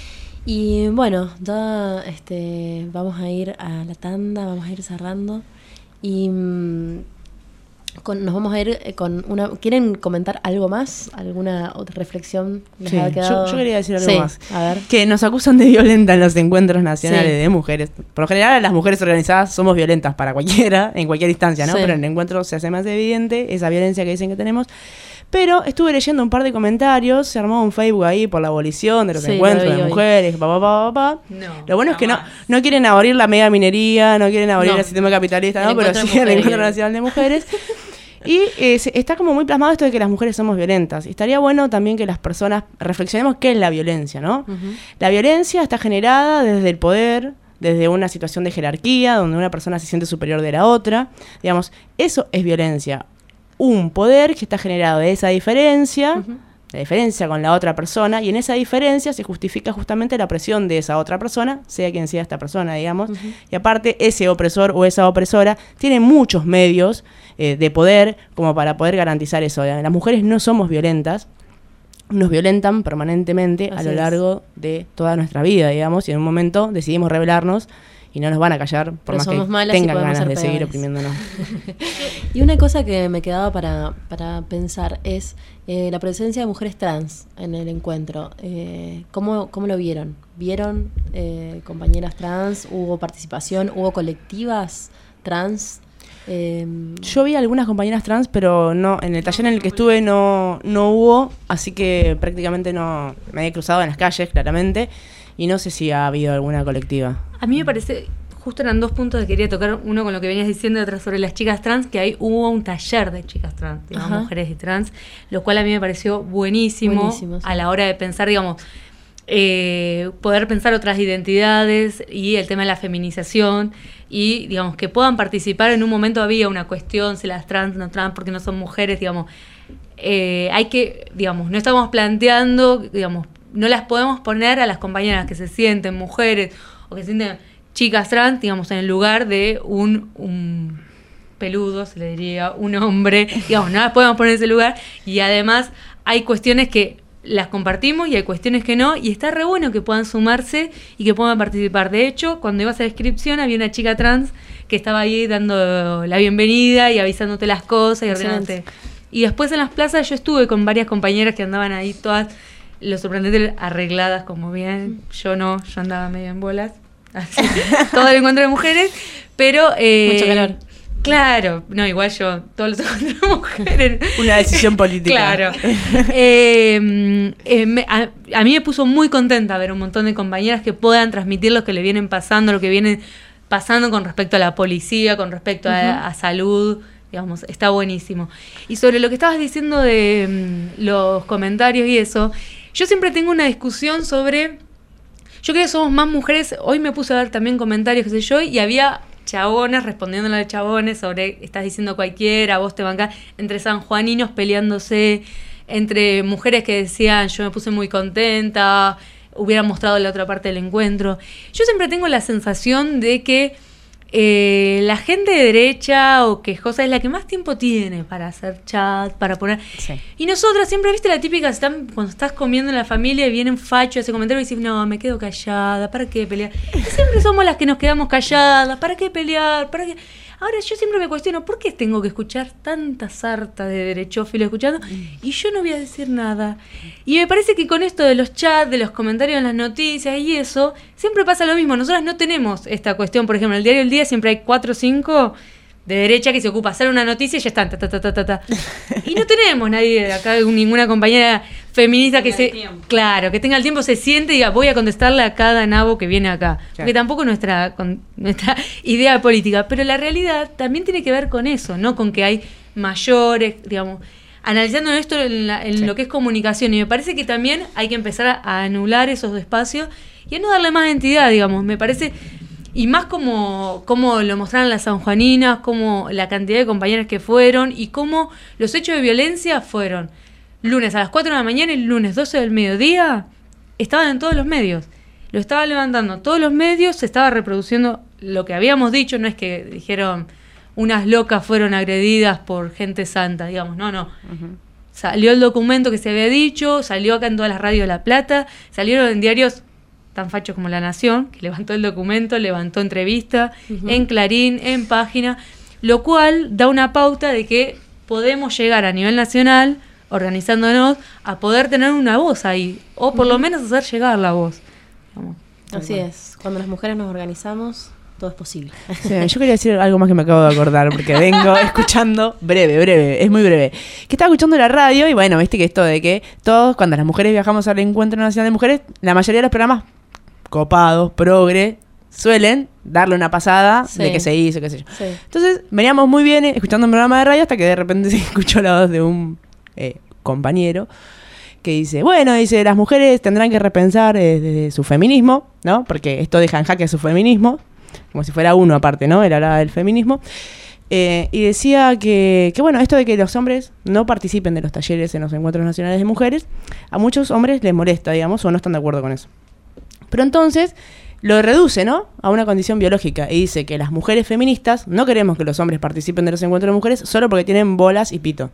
Y bueno, ya este, vamos a ir a la tanda, vamos a ir cerrando y... Mmm, Con, nos vamos a ir con una... ¿Quieren comentar algo más? ¿Alguna otra reflexión les sí, ha quedado? Yo, yo quería decir algo sí, más. A ver. Que nos acusan de violenta en los encuentros nacionales sí. de mujeres. Por lo general, las mujeres organizadas somos violentas para cualquiera, en cualquier instancia, ¿no? Sí. Pero en el encuentro se hace más evidente esa violencia que dicen que tenemos. Pero estuve leyendo un par de comentarios, se armó un Facebook ahí por la abolición de los sí, encuentros de mujeres, papá, papá, papá. No, lo bueno es que no, no quieren abolir la mega minería, no quieren abolir no. el sistema capitalista, ¿no? Pero sí el Encuentro Nacional de Mujeres. Y eh, está como muy plasmado esto de que las mujeres somos violentas. Y estaría bueno también que las personas reflexionemos qué es la violencia, ¿no? Uh-huh. La violencia está generada desde el poder, desde una situación de jerarquía, donde una persona se siente superior de la otra. Digamos, eso es violencia. Un poder que está generado de esa diferencia, uh-huh. la diferencia con la otra persona, y en esa diferencia se justifica justamente la opresión de esa otra persona, sea quien sea esta persona, digamos. Uh-huh. Y aparte, ese opresor o esa opresora tiene muchos medios eh, de poder como para poder garantizar eso. Las mujeres no somos violentas, nos violentan permanentemente Así a lo largo es. de toda nuestra vida, digamos, y en un momento decidimos rebelarnos y no nos van a callar por Pero más que tengan ganas de peores. seguir oprimiéndonos. Y una cosa que me quedaba para, para pensar es eh, la presencia de mujeres trans en el encuentro. Eh, ¿cómo, ¿Cómo lo vieron? ¿Vieron eh, compañeras trans? ¿Hubo participación? ¿Hubo colectivas trans? Eh, Yo vi algunas compañeras trans, pero no en el taller en el que estuve no, no hubo, así que prácticamente no me he cruzado en las calles, claramente, y no sé si ha habido alguna colectiva. A mí me parece, justo eran dos puntos que quería tocar, uno con lo que venías diciendo y otro sobre las chicas trans, que ahí hubo un taller de chicas trans, digamos, mujeres y trans, lo cual a mí me pareció buenísimo, buenísimo sí. a la hora de pensar, digamos, eh, poder pensar otras identidades y el tema de la feminización y, digamos, que puedan participar. En un momento había una cuestión, si las trans, no trans, porque no son mujeres, digamos, eh, hay que, digamos, no estamos planteando, digamos, no las podemos poner a las compañeras que se sienten mujeres o que se sienten chicas trans, digamos, en el lugar de un, un peludo, se le diría, un hombre, digamos, no las podemos poner en ese lugar, y además hay cuestiones que las compartimos y hay cuestiones que no, y está re bueno que puedan sumarse y que puedan participar. De hecho, cuando ibas a la inscripción había una chica trans que estaba ahí dando la bienvenida y avisándote las cosas y ordenándote. Y después en las plazas yo estuve con varias compañeras que andaban ahí todas, lo sorprendente, arregladas como bien. Yo no, yo andaba medio en bolas. Así, todo el encuentro de mujeres, pero... Eh, Mucho calor. Claro, no, igual yo, todos los encuentros de mujeres. Una decisión política. Claro. eh, eh, me, a, a mí me puso muy contenta ver un montón de compañeras que puedan transmitir lo que le vienen pasando, lo que vienen pasando con respecto a la policía, con respecto uh-huh. a, a salud, digamos, está buenísimo. Y sobre lo que estabas diciendo de um, los comentarios y eso, yo siempre tengo una discusión sobre... Yo creo que somos más mujeres. Hoy me puse a ver también comentarios, qué sé yo, y había chabones respondiendo a los chabones sobre estás diciendo cualquiera, vos te bancás, entre sanjuaninos peleándose, entre mujeres que decían yo me puse muy contenta, hubieran mostrado la otra parte del encuentro. Yo siempre tengo la sensación de que eh, la gente de derecha o quejosa es la que más tiempo tiene para hacer chat, para poner... Sí. Y nosotras siempre, viste la típica, están, cuando estás comiendo en la familia y vienen facho ese comentario y dices, no, me quedo callada, ¿para qué pelear? Y siempre somos las que nos quedamos calladas, ¿para qué pelear? ¿Para qué? Ahora yo siempre me cuestiono, ¿por qué tengo que escuchar tanta sarta de derechófilo escuchando y yo no voy a decir nada? Y me parece que con esto de los chats, de los comentarios en las noticias y eso, siempre pasa lo mismo. Nosotras no tenemos esta cuestión, por ejemplo, en el diario El Día siempre hay cuatro o cinco de derecha que se ocupa de hacer una noticia y ya están, ta, ta, ta, ta, ta, ta. Y no tenemos nadie de acá, ninguna compañera feminista que se... Claro, que tenga el tiempo, se siente y diga, voy a contestarle a cada nabo que viene acá. Claro. Porque tampoco es nuestra, con, nuestra idea política. Pero la realidad también tiene que ver con eso, ¿no? Con que hay mayores, digamos... Analizando esto en, la, en sí. lo que es comunicación. Y me parece que también hay que empezar a, a anular esos espacios y a no darle más entidad, digamos. Me parece... Y más como, como lo mostraron las sanjuaninas, como la cantidad de compañeras que fueron y cómo los hechos de violencia fueron lunes a las cuatro de la mañana y lunes doce del mediodía, estaban en todos los medios. Lo estaba levantando todos los medios, se estaba reproduciendo lo que habíamos dicho, no es que dijeron unas locas fueron agredidas por gente santa, digamos, no, no. Uh-huh. Salió el documento que se había dicho, salió acá en todas las radios de La Plata, salieron en diarios tan fachos como La Nación, que levantó el documento, levantó entrevista, uh-huh. en Clarín, en Página, lo cual da una pauta de que podemos llegar a nivel nacional, organizándonos, a poder tener una voz ahí, o por uh-huh. lo menos hacer llegar la voz. Vamos. Así bueno. es, cuando las mujeres nos organizamos, todo es posible. Sí, yo quería decir algo más que me acabo de acordar, porque vengo escuchando, breve, breve, es muy breve, que estaba escuchando la radio y bueno, viste que esto de que todos, cuando las mujeres viajamos al Encuentro Nacional de Mujeres, la mayoría de los programas copados, progre, suelen darle una pasada sí. de qué se hizo, qué sé yo. Sí. Entonces, veníamos muy bien escuchando un programa de radio hasta que de repente se escuchó la voz de un eh, compañero que dice, bueno, dice, las mujeres tendrán que repensar eh, desde su feminismo, ¿no? Porque esto deja en jaque a su feminismo, como si fuera uno aparte, ¿no? Él hablaba del feminismo. Eh, y decía que, que, bueno, esto de que los hombres no participen de los talleres en los encuentros nacionales de mujeres, a muchos hombres les molesta, digamos, o no están de acuerdo con eso. Pero entonces lo reduce, ¿no?, a una condición biológica y dice que las mujeres feministas no queremos que los hombres participen de los encuentros de mujeres solo porque tienen bolas y pito.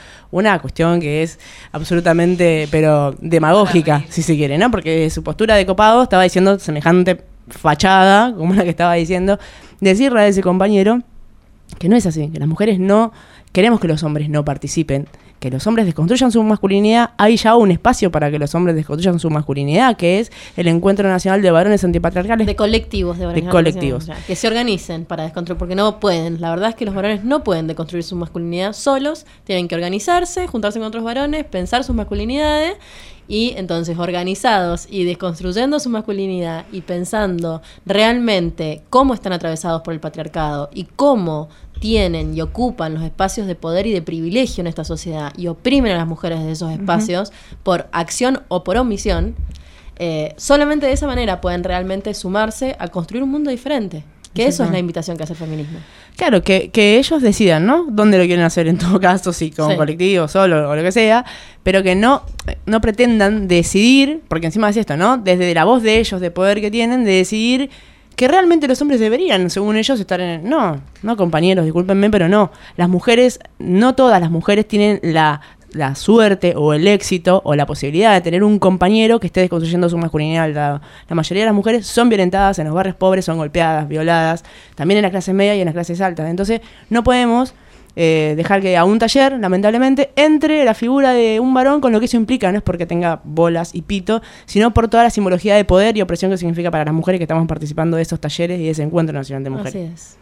Una cuestión que es absolutamente, pero demagógica, si se quiere, ¿no? Porque su postura de copado estaba diciendo semejante fachada, como la que estaba diciendo, decirle a ese compañero que no es así, que las mujeres no queremos que los hombres no participen, que los hombres desconstruyan su masculinidad. Hay ya un espacio para que los hombres desconstruyan su masculinidad, que es el Encuentro Nacional de Varones Antipatriarcales. De colectivos, de varones. De colectivos. Que se organicen para desconstruir, porque no pueden. La verdad es que los varones no pueden deconstruir su masculinidad solos. Tienen que organizarse, juntarse con otros varones, pensar sus masculinidades. Y entonces, organizados y desconstruyendo su masculinidad y pensando realmente cómo están atravesados por el patriarcado y cómo tienen y ocupan los espacios de poder y de privilegio en esta sociedad y oprimen a las mujeres de esos espacios uh-huh. por acción o por omisión, eh, solamente de esa manera pueden realmente sumarse a construir un mundo diferente. Que eso es la invitación que hace el feminismo. Claro, que, que ellos decidan, ¿no? Dónde lo quieren hacer en todo caso, si con sí. colectivo, solo o lo que sea, pero que no, no pretendan decidir, porque encima es esto, ¿no? Desde la voz de ellos, de poder que tienen, de decidir que realmente los hombres deberían, según ellos, estar en... El, no, no compañeros, discúlpenme, pero no. Las mujeres, no todas las mujeres tienen la... la suerte o el éxito o la posibilidad de tener un compañero que esté desconstruyendo su masculinidad. La, la mayoría de las mujeres son violentadas en los barrios pobres, son golpeadas, violadas, también en las clases medias y en las clases altas. Entonces no podemos eh, dejar que a un taller, lamentablemente, entre la figura de un varón con lo que eso implica. No es porque tenga bolas y pito, sino por toda la simbología de poder y opresión que significa para las mujeres que estamos participando de esos talleres y de ese Encuentro Nacional de Mujeres. Así es.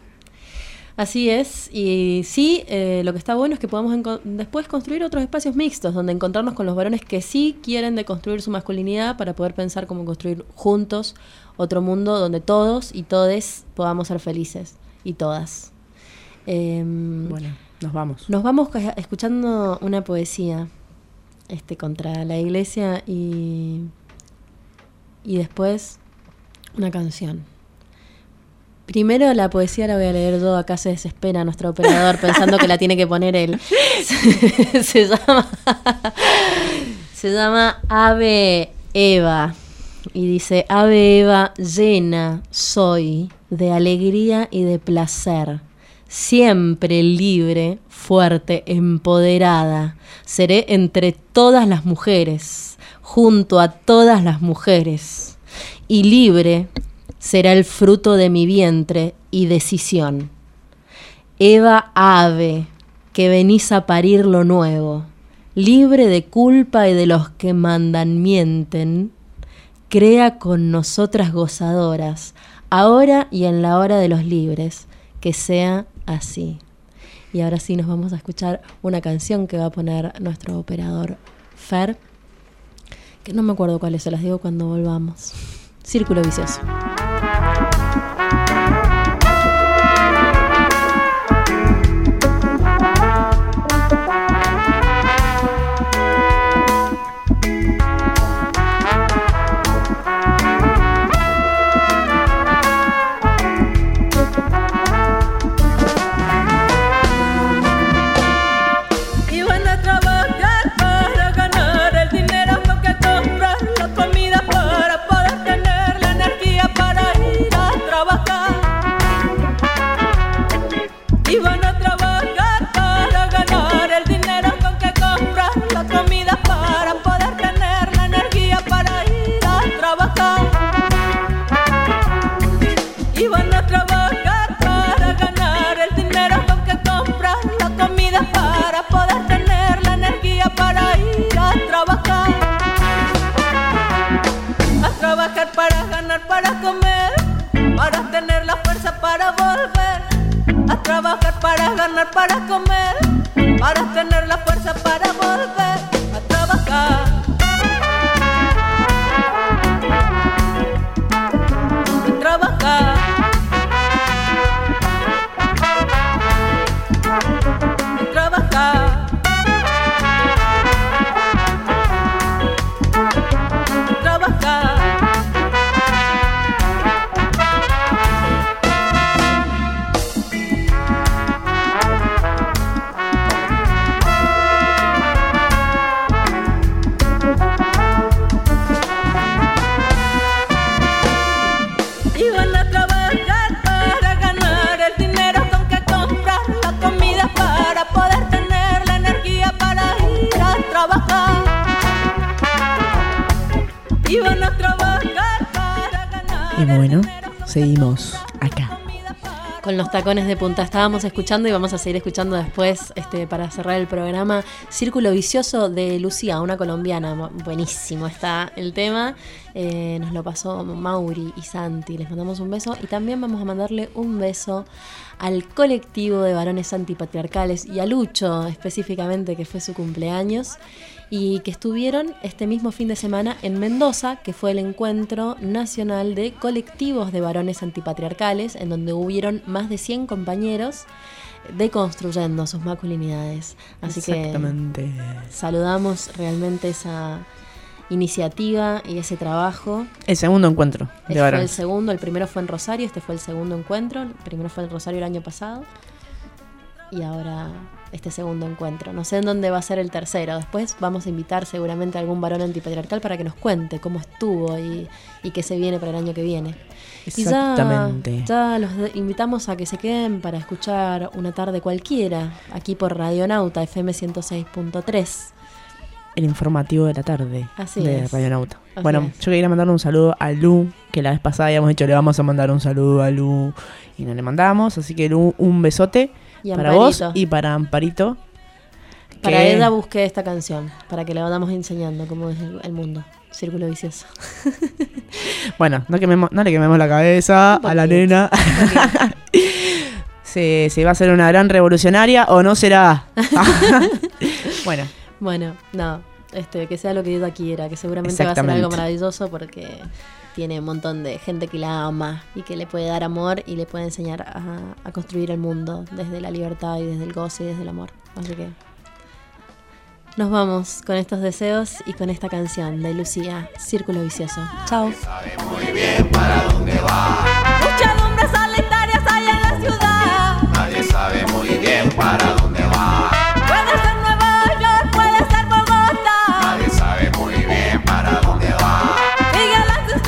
Así es, y sí, eh, lo que está bueno es que podamos enco- después construir otros espacios mixtos, donde encontrarnos con los varones que sí quieren deconstruir su masculinidad para poder pensar cómo construir juntos otro mundo donde todos y todes podamos ser felices, y todas. Eh, bueno, nos vamos. Nos vamos escuchando una poesía este, contra la iglesia y, y después una canción. Primero la poesía la voy a leer yo, acá se desespera nuestro operador pensando que la tiene que poner él. Se, se llama se llama Ave Eva y dice: Ave Eva, llena soy de alegría y de placer, siempre libre, fuerte, empoderada, seré entre todas las mujeres, junto a todas las mujeres, y libre será el fruto de mi vientre y decisión. Eva ave, que venís a parir lo nuevo, libre de culpa y de los que mandan mienten, crea con nosotras gozadoras, ahora y en la hora de los libres, que sea así. Y ahora sí nos vamos a escuchar una canción que va a poner nuestro operador Fer, que no me acuerdo cuál es, se las digo cuando volvamos. Círculo vicioso. Para ganar, para comer, para tener la fuerza para volver a trabajar. A trabajar. A trabajar. A trabajar. Y bueno, seguimos acá. Con los tacones de punta. Estábamos escuchando y vamos a seguir escuchando después, este, para cerrar el programa, Círculo Vicioso de Lucía, una colombiana. Buenísimo está el tema. Eh, nos lo pasó Mauri y Santi. Les mandamos un beso. Y también vamos a mandarle un beso al colectivo de varones antipatriarcales y a Lucho específicamente, que fue su cumpleaños, y que estuvieron este mismo fin de semana en Mendoza, que fue el encuentro nacional de colectivos de varones antipatriarcales, en donde hubieron más de cien compañeros deconstruyendo sus masculinidades. Así Exactamente. que saludamos realmente esa iniciativa y ese trabajo. El segundo encuentro de Este varones. fue el segundo, el primero fue en Rosario, este fue el segundo encuentro, el primero fue en Rosario el año pasado y ahora este segundo encuentro. No sé en dónde va a ser el tercero. Después vamos a invitar seguramente a algún varón antipatriarcal para que nos cuente cómo estuvo y, y qué se viene para el año que viene. Exactamente. Y ya, ya los de- invitamos a que se queden para escuchar Una tarde cualquiera, aquí por Radionauta F M ciento seis punto tres. El informativo de la tarde Así de es. Radionauta. Así Bueno, es. yo quería mandarle un saludo a Lu, que la vez pasada habíamos dicho le vamos a mandar un saludo a Lu y no le mandamos, así que Lu, un besote Y para Amparito. vos y para Amparito. Para que- Eda busqué esta canción, para que le vayamos enseñando cómo es el, el mundo. Círculo vicioso. Bueno, no, quememos, no le quememos la cabeza Un a la poquito, nena. se, se va a hacer una gran revolucionaria o no será. Bueno, Bueno, no, este, que sea lo que Eda quiera, que seguramente va a ser algo Exactamente. maravilloso porque tiene un montón de gente que la ama y que le puede dar amor y le puede enseñar a, a construir el mundo desde la libertad y desde el goce y desde el amor. Así que nos vamos con estos deseos y con esta canción de Lucía, Círculo Vicioso. Chao. Muchedumbres solitarias hay en la ciudad. Nadie sabe muy bien para dónde va. Puede ser Nueva York, puede ser Bogotá. Nadie sabe muy bien para dónde va. Sigue las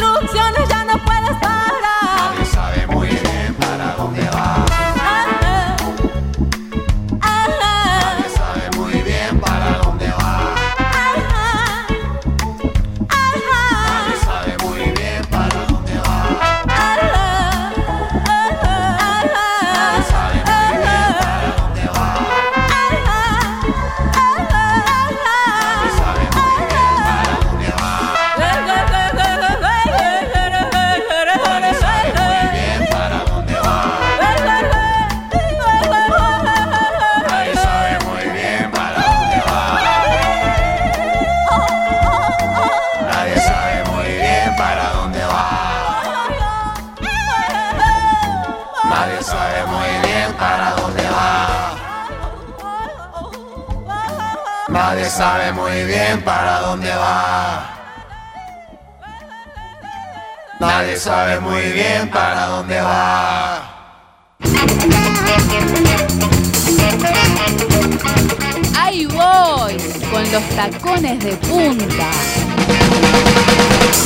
Nadie sabe muy bien para dónde va. Nadie sabe muy bien para dónde va. Ahí voy, con los tacones de punta.